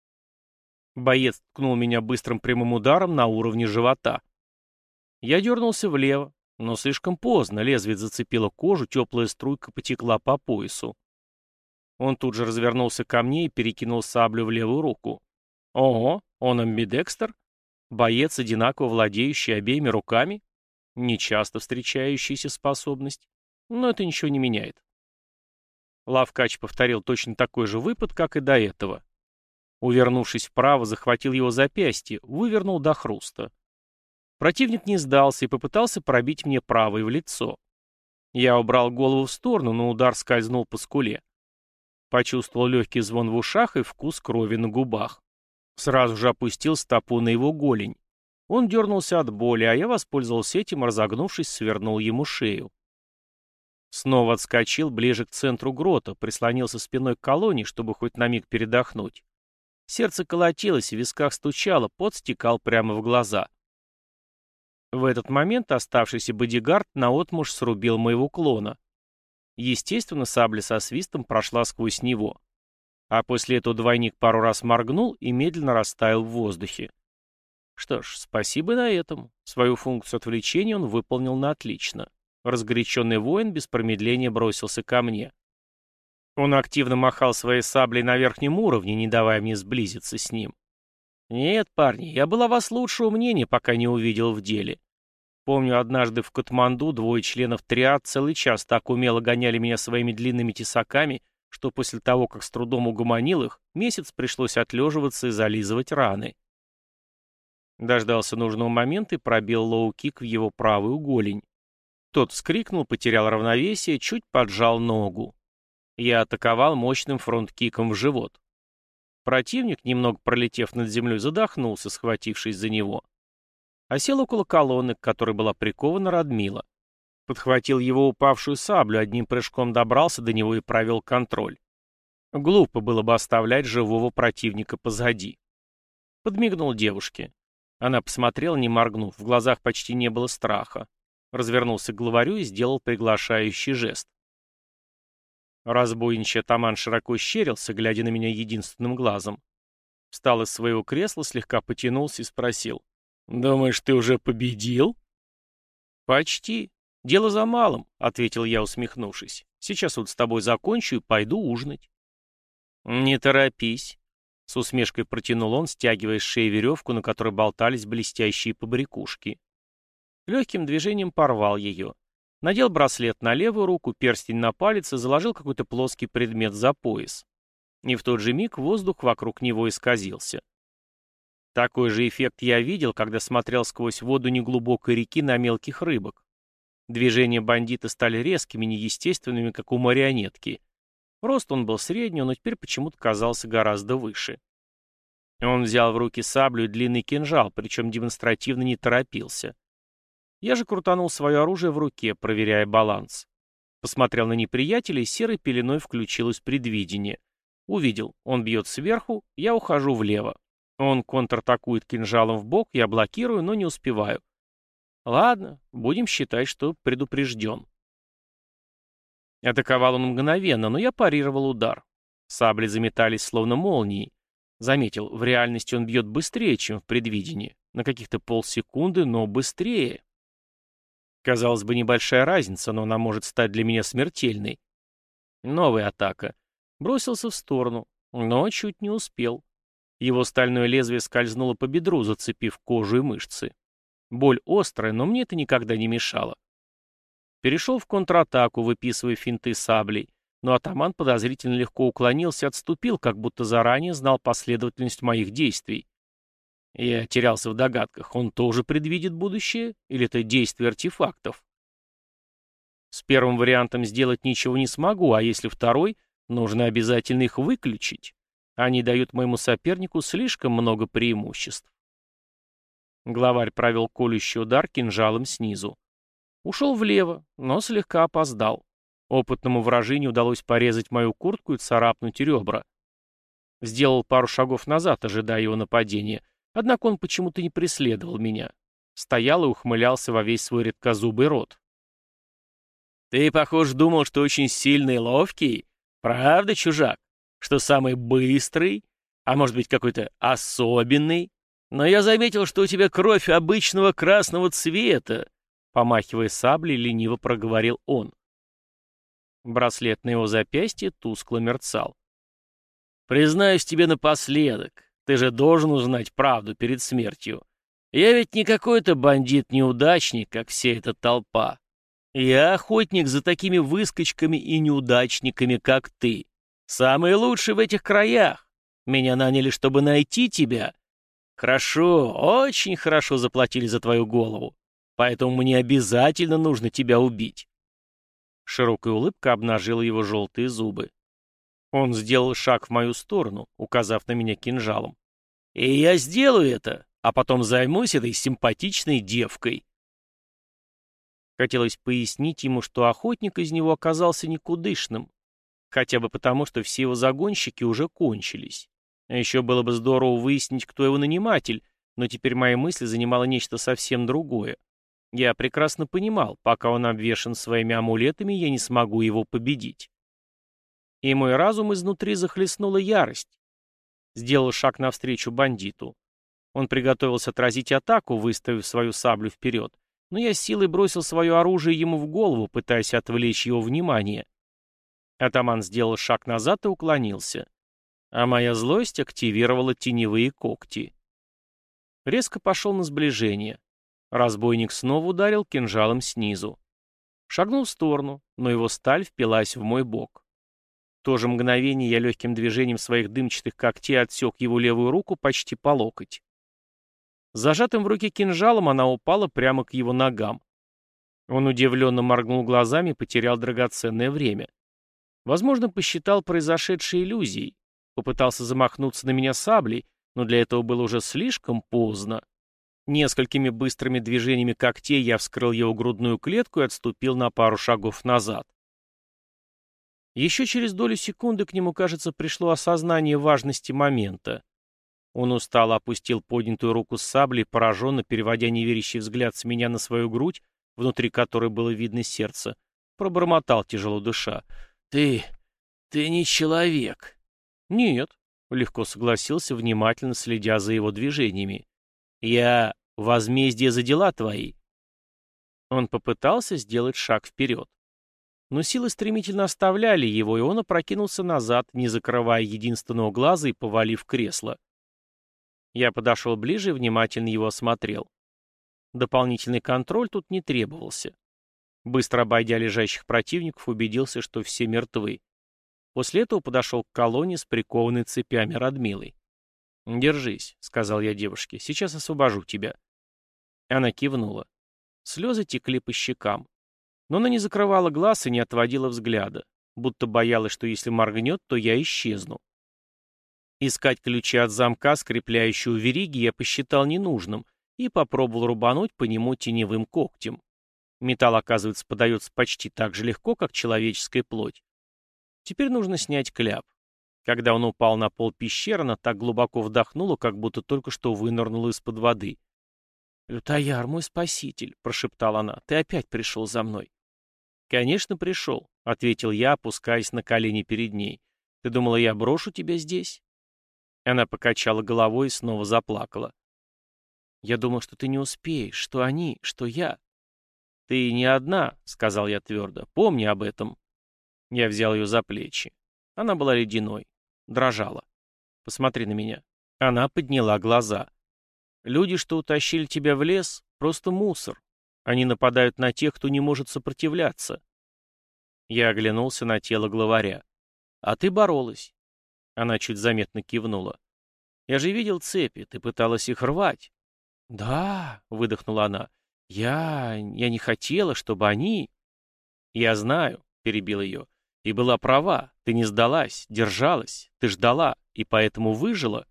Боец ткнул меня быстрым прямым ударом на уровне живота. Я дернулся влево, но слишком поздно, лезвие зацепило кожу, теплая струйка потекла по поясу. Он тут же развернулся ко мне и перекинул саблю в левую руку. Ого, он амбидекстер? Боец, одинаково владеющий обеими руками? Нечасто встречающаяся способность. Но это ничего не меняет. Лавкач повторил точно такой же выпад, как и до этого. Увернувшись вправо, захватил его запястье, вывернул до хруста. Противник не сдался и попытался пробить мне правой в лицо. Я убрал голову в сторону, но удар скользнул по скуле. Почувствовал легкий звон в ушах и вкус крови на губах. Сразу же опустил стопу на его голень. Он дернулся от боли, а я воспользовался этим, разогнувшись, свернул ему шею. Снова отскочил ближе к центру грота, прислонился спиной к колонне, чтобы хоть на миг передохнуть. Сердце колотилось, в висках стучало, пот стекал прямо в глаза. В этот момент оставшийся бодигард наотмашь срубил моего клона. Естественно, сабля со свистом прошла сквозь него. А после этого двойник пару раз моргнул и медленно растаял в воздухе. Что ж, спасибо на этом. Свою функцию отвлечения он выполнил на отлично. Разгоряченный воин без промедления бросился ко мне. Он активно махал своей саблей на верхнем уровне, не давая мне сблизиться с ним. Нет, парни, я был о вас лучшего мнения, пока не увидел в деле. Помню, однажды в Катманду двое членов триад целый час так умело гоняли меня своими длинными тесаками, что после того, как с трудом угомонил их, месяц пришлось отлеживаться и зализывать раны. Дождался нужного момента и пробил лоу-кик в его правую голень. Тот вскрикнул, потерял равновесие, чуть поджал ногу. Я атаковал мощным фронт-киком в живот. Противник, немного пролетев над землей, задохнулся, схватившись за него. Осел около колонны, к которой была прикована Радмила. Подхватил его упавшую саблю, одним прыжком добрался до него и провел контроль. Глупо было бы оставлять живого противника позади. Подмигнул девушке. Она посмотрела, не моргнув, в глазах почти не было страха. Развернулся к главарю и сделал приглашающий жест. Разбойничий атаман широко щерился, глядя на меня единственным глазом. Встал из своего кресла, слегка потянулся и спросил. «Думаешь, ты уже победил?» «Почти. Дело за малым», — ответил я, усмехнувшись. «Сейчас вот с тобой закончу и пойду ужинать». «Не торопись», — с усмешкой протянул он, стягивая с шеи веревку, на которой болтались блестящие побрякушки. Легким движением порвал ее. Надел браслет на левую руку, перстень на палец и заложил какой-то плоский предмет за пояс. И в тот же миг воздух вокруг него исказился. Такой же эффект я видел, когда смотрел сквозь воду неглубокой реки на мелких рыбок. Движения бандита стали резкими, неестественными, как у марионетки. Рост он был средний, но теперь почему-то казался гораздо выше. Он взял в руки саблю и длинный кинжал, причем демонстративно не торопился. Я же крутанул свое оружие в руке, проверяя баланс. Посмотрел на неприятеля, и серой пеленой включилось предвидение. Увидел, он бьет сверху, я ухожу влево. Он контратакует кинжалом в бок, я блокирую, но не успеваю. Ладно, будем считать, что предупрежден. Атаковал он мгновенно, но я парировал удар. Сабли заметались словно молнией. Заметил, в реальности он бьет быстрее, чем в предвидении. На каких-то полсекунды, но быстрее. Казалось бы, небольшая разница, но она может стать для меня смертельной. Новая атака. Бросился в сторону, но чуть не успел. Его стальное лезвие скользнуло по бедру, зацепив кожу и мышцы. Боль острая, но мне это никогда не мешало. Перешел в контратаку, выписывая финты саблей, но атаман подозрительно легко уклонился и отступил, как будто заранее знал последовательность моих действий. Я терялся в догадках, он тоже предвидит будущее, или это действие артефактов? С первым вариантом сделать ничего не смогу, а если второй, нужно обязательно их выключить. Они дают моему сопернику слишком много преимуществ. Главарь провел колющий удар кинжалом снизу. Ушел влево, но слегка опоздал. Опытному вражине удалось порезать мою куртку и царапнуть ребра. Сделал пару шагов назад, ожидая его нападения, однако он почему-то не преследовал меня. Стоял и ухмылялся во весь свой редкозубый рот. «Ты, похоже, думал, что очень сильный и ловкий? Правда, чужак? Что самый быстрый? А может быть, какой-то особенный? Но я заметил, что у тебя кровь обычного красного цвета», помахивая саблей, лениво проговорил он. Браслет на его запястье тускло мерцал. «Признаюсь тебе напоследок, ты же должен узнать правду перед смертью. Я ведь не какой-то бандит-неудачник, как вся эта толпа. Я охотник за такими выскочками и неудачниками, как ты. Самый лучший в этих краях. Меня наняли, чтобы найти тебя. Хорошо, очень хорошо заплатили за твою голову. Поэтому мне обязательно нужно тебя убить». Широкая улыбка обнажила его желтые зубы. Он сделал шаг в мою сторону, указав на меня кинжалом. «И я сделаю это, а потом займусь этой симпатичной девкой». Хотелось пояснить ему, что охотник из него оказался никудышным. Хотя бы потому, что все его загонщики уже кончились. А еще было бы здорово выяснить, кто его наниматель, но теперь мои мысли занимало нечто совсем другое. Я прекрасно понимал, пока он обвешан своими амулетами, я не смогу его победить. И мой разум изнутри захлестнула ярость. Сделал шаг навстречу бандиту. Он приготовился отразить атаку, выставив свою саблю вперед, но я силой бросил свое оружие ему в голову, пытаясь отвлечь его внимание. Атаман сделал шаг назад и уклонился. А моя злость активировала теневые когти. Резко пошел на сближение. Разбойник снова ударил кинжалом снизу. Шагнул в сторону, но его сталь впилась в мой бок. В то же мгновение я легким движением своих дымчатых когтей отсек его левую руку почти по локоть. Зажатым в руке кинжалом она упала прямо к его ногам. Он удивленно моргнул глазами и потерял драгоценное время. Возможно, посчитал произошедшей иллюзией. Попытался замахнуться на меня саблей, но для этого было уже слишком поздно. Несколькими быстрыми движениями когтей я вскрыл его грудную клетку и отступил на пару шагов назад. Еще через долю секунды к нему, кажется, пришло осознание важности момента. Он устало опустил поднятую руку с саблей, пораженно переводя неверящий взгляд с меня на свою грудь, внутри которой было видно сердце, пробормотал, тяжело дыша. «Ты не человек». «Нет», — легко согласился, внимательно следя за его движениями. «Я возмездие за дела твои». Он попытался сделать шаг вперед. Но силы стремительно оставляли его, и он опрокинулся назад, не закрывая единственного глаза и повалив кресло. Я подошел ближе и внимательно его осмотрел. Дополнительный контроль тут не требовался. Быстро обойдя лежащих противников, убедился, что все мертвы. После этого подошел к колонне с прикованной цепями Радмилой. «Держись», — сказал я девушке, — «сейчас освобожу тебя». Она кивнула. Слезы текли по щекам. Но она не закрывала глаз и не отводила взгляда, будто боялась, что если моргнет, то я исчезну. Искать ключи от замка, скрепляющего вериги, я посчитал ненужным и попробовал рубануть по нему теневым когтем. Металл, оказывается, подается почти так же легко, как человеческая плоть. Теперь нужно снять кляп. Когда он упал на пол пещеры, она так глубоко вдохнула, как будто только что вынырнула из-под воды. «Лютаяр, мой спаситель», — прошептала она, — «ты опять пришел за мной». «Конечно, пришел», — ответил я, опускаясь на колени перед ней. «Ты думала, я брошу тебя здесь?» Она покачала головой и снова заплакала. «Я думал, что ты не успеешь, что они, что я». «Ты не одна», — сказал я твердо, — «помни об этом». Я взял ее за плечи. Она была ледяной, дрожала. «Посмотри на меня». Она подняла глаза. «Люди, что утащили тебя в лес, просто мусор. Они нападают на тех, кто не может сопротивляться». Я оглянулся на тело главаря. «А ты боролась». Она чуть заметно кивнула. «Я же видел цепи, ты пыталась их рвать». «Да», — выдохнула она, — «я не хотела, чтобы они...» «Я знаю», — перебил ее, — «и была права, ты не сдалась, держалась, ты ждала, и поэтому выжила».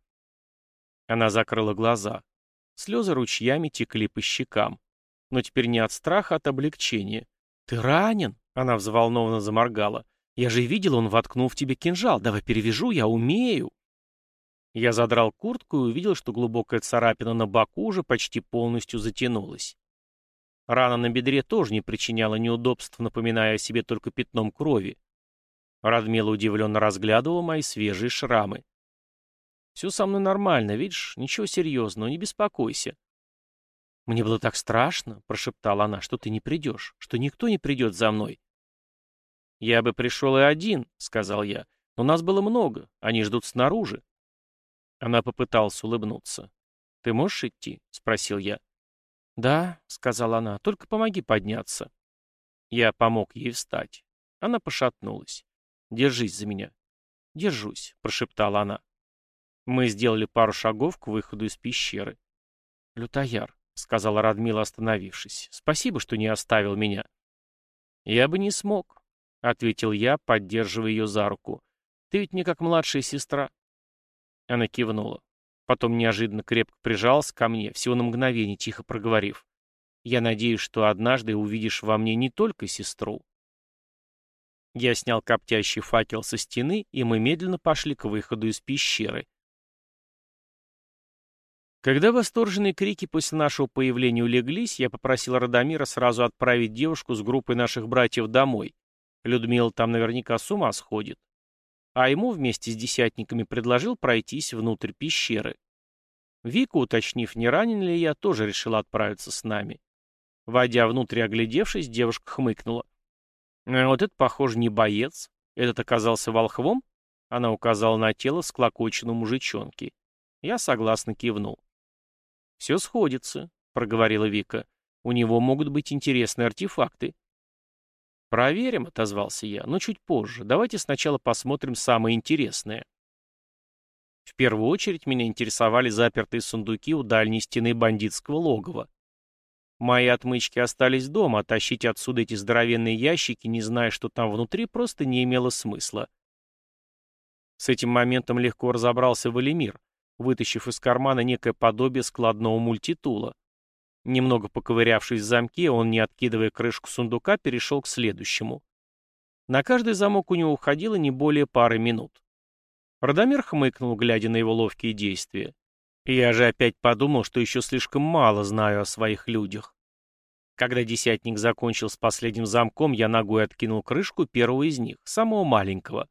Она закрыла глаза. Слезы ручьями текли по щекам. Но теперь не от страха, а от облегчения. «Ты ранен?» — она взволнованно заморгала. «Я же видел, он воткнул в тебе кинжал. Давай перевяжу, я умею». Я задрал куртку и увидел, что глубокая царапина на боку уже почти полностью затянулась. Рана на бедре тоже не причиняла неудобств, напоминая о себе только пятном крови. Радмила удивленно разглядывала мои свежие шрамы. «Все со мной нормально, видишь, ничего серьезного, не беспокойся». «Мне было так страшно», — прошептала она, — «что ты не придешь, что никто не придет за мной». «Я бы пришел и один», — сказал я, — «но нас было много, они ждут снаружи». Она попыталась улыбнуться. «Ты можешь идти?» — спросил я. «Да», — сказала она, — «только помоги подняться». Я помог ей встать. Она пошатнулась. «Держись за меня». «Держусь», — прошептала она. Мы сделали пару шагов к выходу из пещеры. «Лютаяр», — сказала Радмила, остановившись, — «спасибо, что не оставил меня». «Я бы не смог», — ответил я, поддерживая ее за руку. «Ты ведь мне как младшая сестра». Она кивнула. Потом неожиданно крепко прижалась ко мне, всего на мгновение, тихо проговорив: «Я надеюсь, что однажды увидишь во мне не только сестру». Я снял коптящий факел со стены, и мы медленно пошли к выходу из пещеры. Когда восторженные крики после нашего появления улеглись, я попросил Радомира сразу отправить девушку с группой наших братьев домой. Людмила там наверняка с ума сходит. А ему вместе с десятниками предложил пройтись внутрь пещеры. Вика, уточнив, не ранен ли я, тоже решила отправиться с нами. Войдя внутрь и оглядевшись, девушка хмыкнула. Вот это, похоже, не боец. Этот оказался волхвом?» Она указала на тело склокоченного мужичонки. Я согласно кивнул. «Все сходится», — проговорила Вика. «У него могут быть интересные артефакты». «Проверим», — отозвался я, — «но чуть позже. Давайте сначала посмотрим самое интересное». В первую очередь меня интересовали запертые сундуки у дальней стены бандитского логова. Мои отмычки остались дома, а тащить отсюда эти здоровенные ящики, не зная, что там внутри, просто не имело смысла. С этим моментом легко разобрался Валимир, вытащив из кармана некое подобие складного мультитула. Немного поковырявшись в замке, он, не откидывая крышку сундука, перешел к следующему. На каждый замок у него уходило не более пары минут. Радомир хмыкнул, глядя на его ловкие действия. Я же опять подумал, что еще слишком мало знаю о своих людях. Когда десятник закончил с последним замком, я ногой откинул крышку первого из них, самого маленького.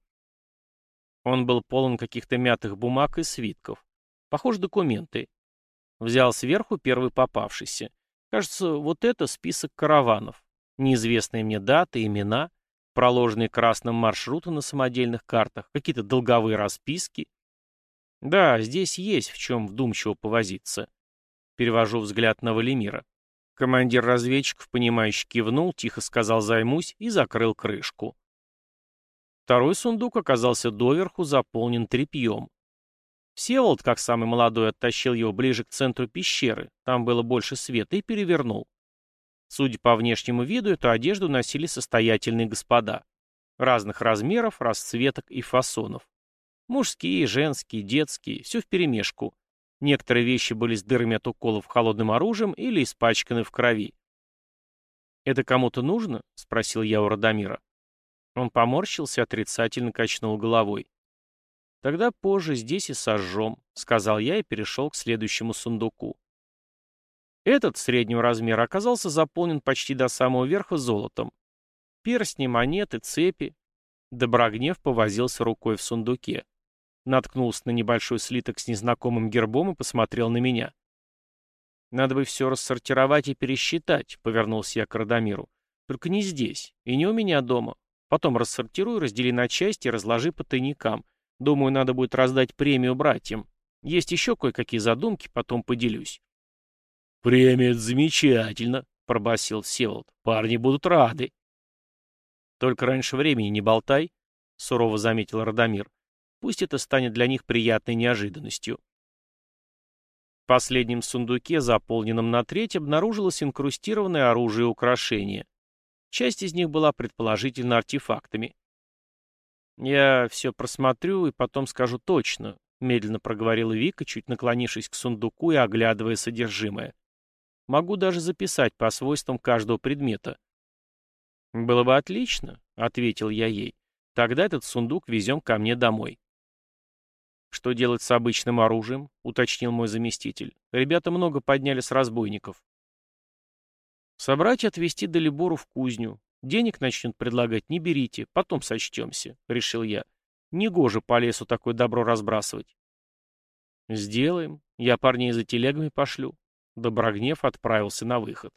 Он был полон каких-то мятых бумаг и свитков. Похоже, документы. Взял сверху первый попавшийся. Кажется, вот это список караванов. Неизвестные мне даты, имена, проложенные красным маршруты на самодельных картах, какие-то долговые расписки. Да, здесь есть в чем вдумчиво повозиться. Перевожу взгляд на Валимира. Командир разведчиков, понимающе кивнул, тихо сказал «займусь» и закрыл крышку. Второй сундук оказался доверху заполнен тряпьем. Всеволод, как самый молодой, оттащил его ближе к центру пещеры, там было больше света, и перевернул. Судя по внешнему виду, эту одежду носили состоятельные господа. Разных размеров, расцветок и фасонов. Мужские, женские, детские, все вперемешку. Некоторые вещи были с дырами от уколов холодным оружием или испачканы в крови. «Это кому-то нужно?» — спросил я у Радомира. Он поморщился, отрицательно качнул головой. «Тогда позже здесь и сожжем», — сказал я и перешел к следующему сундуку. Этот среднего размера оказался заполнен почти до самого верха золотом. Перстни, монеты, цепи. Доброгнев повозился рукой в сундуке. Наткнулся на небольшой слиток с незнакомым гербом и посмотрел на меня. «Надо бы все рассортировать и пересчитать», — повернулся я к Радомиру. «Только не здесь, и не у меня дома. Потом рассортируй, раздели на части и разложи по тайникам. Думаю, надо будет раздать премию братьям. Есть еще кое-какие задумки, потом поделюсь». «Премия — это замечательно», — пробасил Всеволод. «Парни будут рады». «Только раньше времени не болтай», — сурово заметил Радомир. «Пусть это станет для них приятной неожиданностью». В последнем сундуке, заполненном на треть, обнаружилось инкрустированное оружие и украшения. Часть из них была предположительно артефактами. «Я все просмотрю и потом скажу точно», — медленно проговорила Вика, чуть наклонившись к сундуку и оглядывая содержимое. «Могу даже записать по свойствам каждого предмета». «Было бы отлично», — ответил я ей. «Тогда этот сундук везем ко мне домой». «Что делать с обычным оружием?» — уточнил мой заместитель. «Ребята много подняли с разбойников». «Собрать и отвезти Далибору в кузню. Денег начнет предлагать, не берите, потом сочтемся», — решил я. «Негоже по лесу такое добро разбрасывать». «Сделаем. Я парней за телегами пошлю». Доброгнев отправился на выход.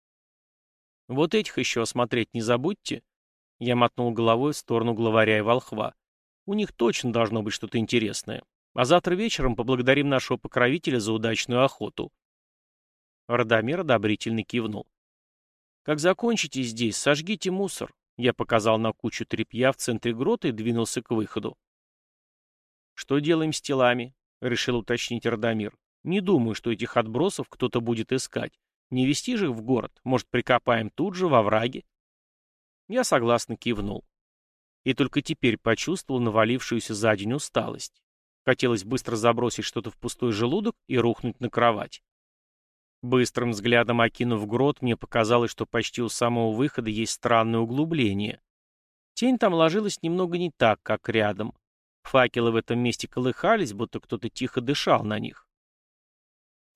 «Вот этих еще осмотреть не забудьте». Я мотнул головой в сторону главаря и волхва. «У них точно должно быть что-то интересное. А завтра вечером поблагодарим нашего покровителя за удачную охоту». Радомир одобрительно кивнул. «Как закончите здесь, сожгите мусор». Я показал на кучу тряпья в центре грота и двинулся к выходу. «Что делаем с телами?» — решил уточнить Радомир. «Не думаю, что этих отбросов кто-то будет искать. Не везти же их в город. Может, прикопаем тут же, во враге?» Я согласно кивнул. И только теперь почувствовал навалившуюся за день усталость. Хотелось быстро забросить что-то в пустой желудок и рухнуть на кровать. Быстрым взглядом окинув грот, мне показалось, что почти у самого выхода есть странное углубление. Тень там ложилась немного не так, как рядом. Факелы в этом месте колыхались, будто кто-то тихо дышал на них.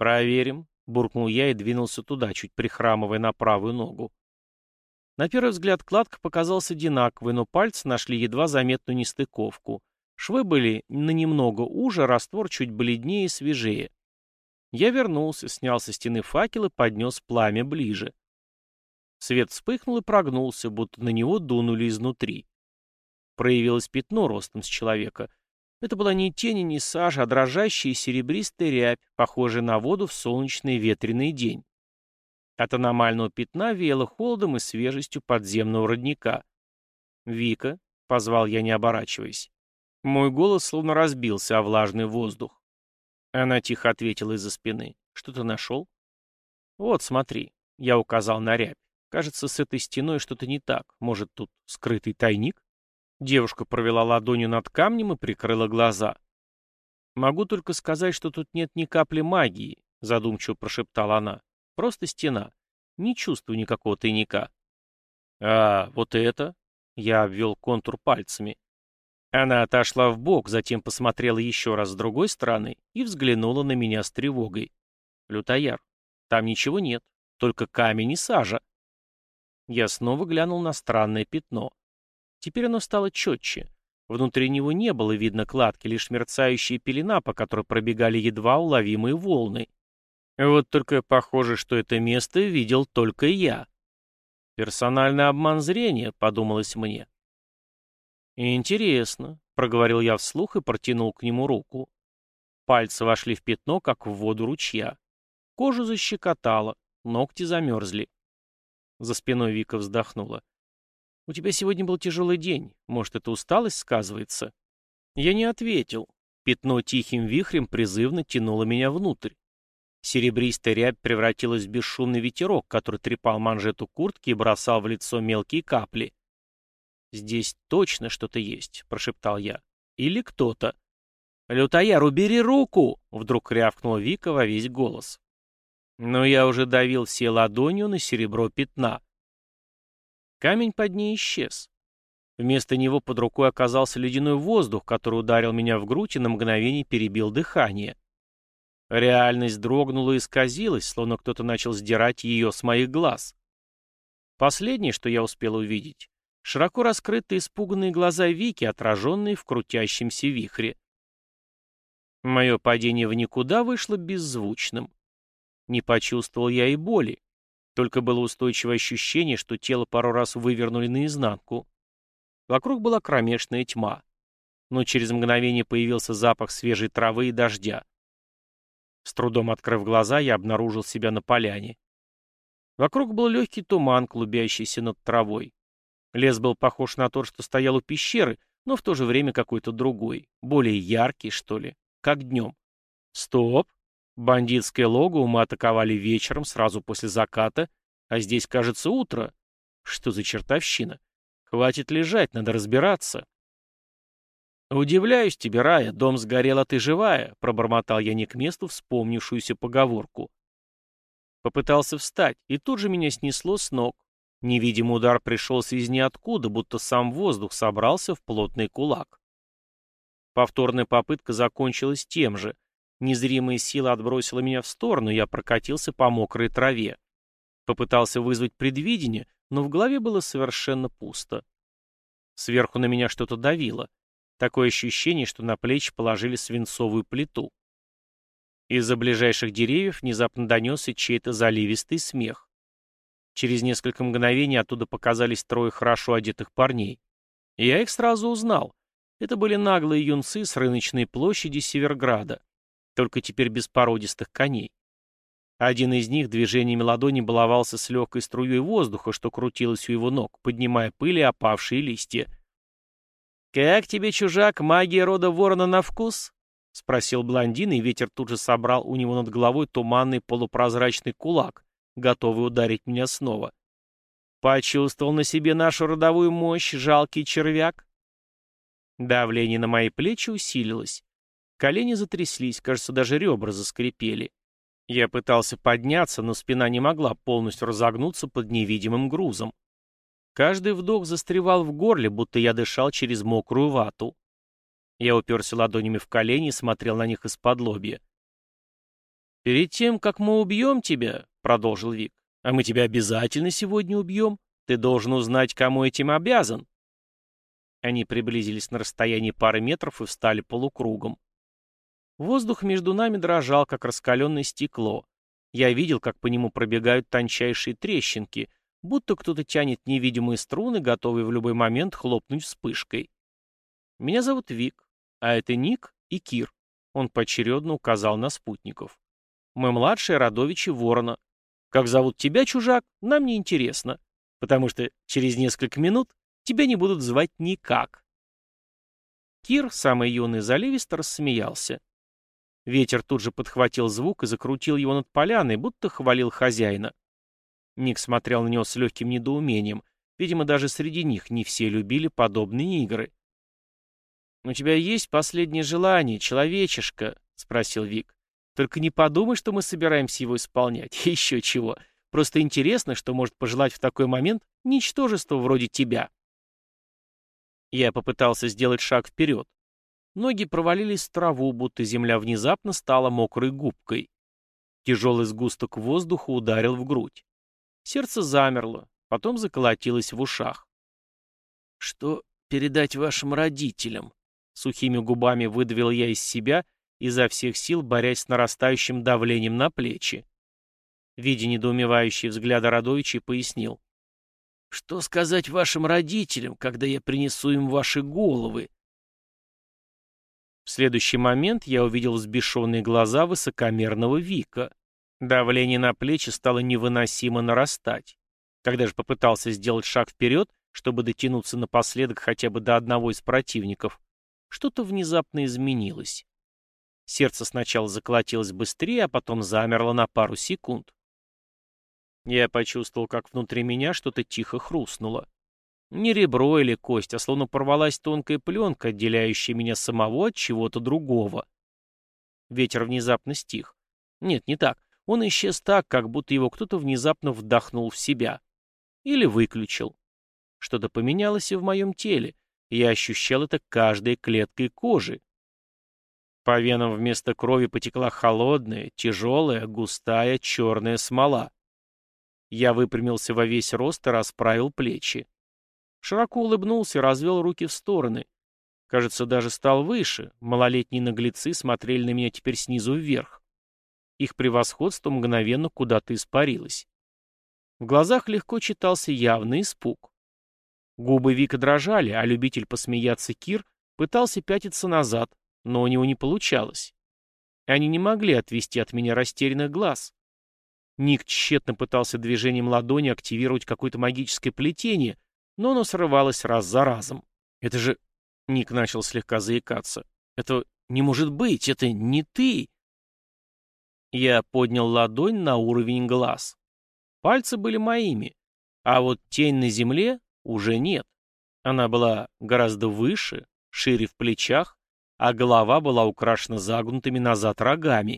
«Проверим», — буркнул я и двинулся туда, чуть прихрамывая на правую ногу. На первый взгляд кладка показалась одинаковой, но пальцы нашли едва заметную нестыковку. Швы были на немного уже, раствор чуть бледнее и свежее. Я вернулся, снял со стены факел и поднес пламя ближе. Свет вспыхнул и прогнулся, будто на него дунули изнутри. Проявилось пятно ростом с человека. Это была не тень, ни сажа, а дрожащая серебристая рябь, похожая на воду в солнечный ветреный день. От аномального пятна веяло холодом и свежестью подземного родника. «Вика», — позвал я, не оборачиваясь. Мой голос словно разбился о влажный воздух. Она тихо ответила из-за спины. «Что ты нашел?» «Вот, смотри», — я указал на рябь. «Кажется, с этой стеной что-то не так. Может, тут скрытый тайник?» Девушка провела ладонью над камнем и прикрыла глаза. «Могу только сказать, что тут нет ни капли магии», — задумчиво прошептала она. «Просто стена. Не чувствую никакого тайника». «А, вот это?» — я обвел контур пальцами. Она отошла вбок, затем посмотрела еще раз с другой стороны и взглянула на меня с тревогой. «Лютояр, там ничего нет, только камень и сажа». Я снова глянул на странное пятно. Теперь оно стало четче. Внутри него не было видно кладки, лишь мерцающая пелена, по которой пробегали едва уловимые волны. Вот только похоже, что это место видел только я. «Персональный обман зрения», — подумалось мне. «Интересно», — проговорил я вслух и протянул к нему руку. Пальцы вошли в пятно, как в воду ручья. Кожу защекотало, ногти замерзли. За спиной Вика вздохнула. «У тебя сегодня был тяжелый день. Может, это усталость сказывается?» Я не ответил. Пятно тихим вихрем призывно тянуло меня внутрь. Серебристая рябь превратилась в бесшумный ветерок, который трепал манжету куртки и бросал в лицо мелкие капли. «Здесь точно что-то есть», — прошептал я. «Или кто-то». «Лютояр, убери руку!» — вдруг рявкнула Вика во весь голос. Но я уже давил все ладонью на серебро пятна. Камень под ней исчез. Вместо него под рукой оказался ледяной воздух, который ударил меня в грудь и на мгновение перебил дыхание. Реальность дрогнула и исказилась, словно кто-то начал сдирать ее с моих глаз. Последнее, что я успел увидеть, широко раскрытые испуганные глаза Вики, отраженные в крутящемся вихре. Мое падение в никуда вышло беззвучным. Не почувствовал я и боли. Только было устойчивое ощущение, что тело пару раз вывернули наизнанку. Вокруг была кромешная тьма. Но через мгновение появился запах свежей травы и дождя. С трудом открыв глаза, я обнаружил себя на поляне. Вокруг был легкий туман, клубящийся над травой. Лес был похож на тот, что стоял у пещеры, но в то же время какой-то другой, более яркий, что ли, как днем. Стоп! Бандитское логово мы атаковали вечером, сразу после заката, а здесь, кажется, утро. Что за чертовщина? Хватит лежать, надо разбираться. «Удивляюсь тебе, Рая, дом сгорел, а ты живая», — пробормотал я не к месту вспомнившуюся поговорку. Попытался встать, и тут же меня снесло с ног. Невидимый удар пришелся из ниоткуда, будто сам воздух собрался в плотный кулак. Повторная попытка закончилась тем же. Незримая сила отбросила меня в сторону, я прокатился по мокрой траве. Попытался вызвать предвидение, но в голове было совершенно пусто. Сверху на меня что-то давило. Такое ощущение, что на плечи положили свинцовую плиту. Из-за ближайших деревьев внезапно донесся чей-то заливистый смех. Через несколько мгновений оттуда показались трое хорошо одетых парней. И я их сразу узнал. Это были наглые юнцы с рыночной площади Северграда, только теперь без породистых коней. Один из них движениями ладони баловался с легкой струей воздуха, что крутилось у его ног, поднимая пыль и опавшие листья. «Как тебе, чужак, магия рода ворона на вкус?» — спросил блондин, и ветер тут же собрал у него над головой туманный полупрозрачный кулак, готовый ударить меня снова. «Почувствовал на себе нашу родовую мощь, жалкий червяк?» Давление на мои плечи усилилось. Колени затряслись, кажется, даже ребра заскрипели. Я пытался подняться, но спина не могла полностью разогнуться под невидимым грузом. Каждый вдох застревал в горле, будто я дышал через мокрую вату. Я уперся ладонями в колени и смотрел на них из-под лобья. «Перед тем, как мы убьем тебя», — продолжил Вик, — «а мы тебя обязательно сегодня убьем, ты должен узнать, кому этим обязан». Они приблизились на расстоянии пары метров и встали полукругом. Воздух между нами дрожал, как раскаленное стекло. Я видел, как по нему пробегают тончайшие трещинки, будто кто-то тянет невидимые струны, готовые в любой момент хлопнуть вспышкой. «Меня зовут Вик, а это Ник и Кир», — он поочередно указал на спутников. «Мы младшие родовичи Ворона. Как зовут тебя, чужак, нам не интересно, потому что через несколько минут тебя не будут звать никак». Кир, самый юный заливисто, рассмеялся. Ветер тут же подхватил звук и закрутил его над поляной, будто хвалил хозяина. Ник смотрел на него с легким недоумением. Видимо, даже среди них не все любили подобные игры. «У тебя есть последнее желание, человечишка?» — спросил Вик. «Только не подумай, что мы собираемся его исполнять. Еще чего. Просто интересно, что может пожелать в такой момент ничтожество вроде тебя». Я попытался сделать шаг вперед. Ноги провалились в траву, будто земля внезапно стала мокрой губкой. Тяжелый сгусток воздуха ударил в грудь. Сердце замерло, потом заколотилось в ушах. «Что передать вашим родителям?» Сухими губами выдавил я из себя, изо всех сил борясь с нарастающим давлением на плечи. Видя недоумевающие взгляды родовичей, пояснил. «Что сказать вашим родителям, когда я принесу им ваши головы?» В следующий момент я увидел взбешенные глаза высокомерного Вика. Давление на плечи стало невыносимо нарастать. Когда же попытался сделать шаг вперед, чтобы дотянуться напоследок хотя бы до одного из противников, что-то внезапно изменилось. Сердце сначала заколотилось быстрее, а потом замерло на пару секунд. Я почувствовал, как внутри меня что-то тихо хрустнуло. Не ребро или кость, а словно порвалась тонкая пленка, отделяющая меня самого от чего-то другого. Ветер внезапно стих. Нет, не так. Он исчез так, как будто его кто-то внезапно вдохнул в себя. Или выключил. Что-то поменялось и в моем теле. Я ощущал это каждой клеткой кожи. По венам вместо крови потекла холодная, тяжелая, густая, черная смола. Я выпрямился во весь рост и расправил плечи. Широко улыбнулся и развел руки в стороны. Кажется, даже стал выше. Малолетние наглецы смотрели на меня теперь снизу вверх. Их превосходство мгновенно куда-то испарилось. В глазах легко читался явный испуг. Губы Вика дрожали, а любитель посмеяться Кир пытался пятиться назад, но у него не получалось. Они не могли отвести от меня растерянных глаз. Ник тщетно пытался движением ладони активировать какое-то магическое плетение, но оно срывалось раз за разом. «Это же...» — Ник начал слегка заикаться. «Это не может быть, это не ты!» Я поднял ладонь на уровень глаз. Пальцы были моими, а вот тень на земле уже нет. Она была гораздо выше, шире в плечах, а голова была украшена загнутыми назад рогами.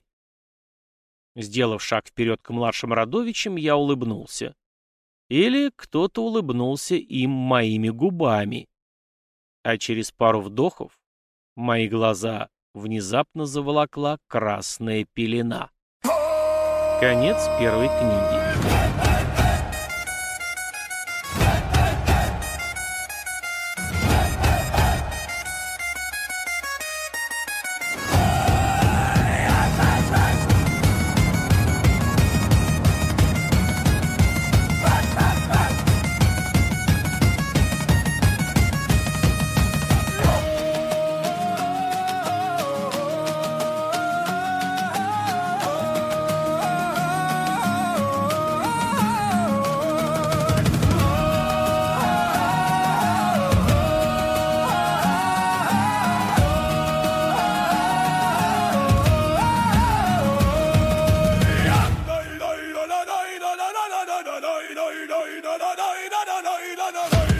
Сделав шаг вперед к младшим родовичам, я улыбнулся. Или кто-то улыбнулся им моими губами. А через пару вдохов мои глаза внезапно заволокла красная пелена. Конец первой книги. da da da da da da da da da da da da da da da da da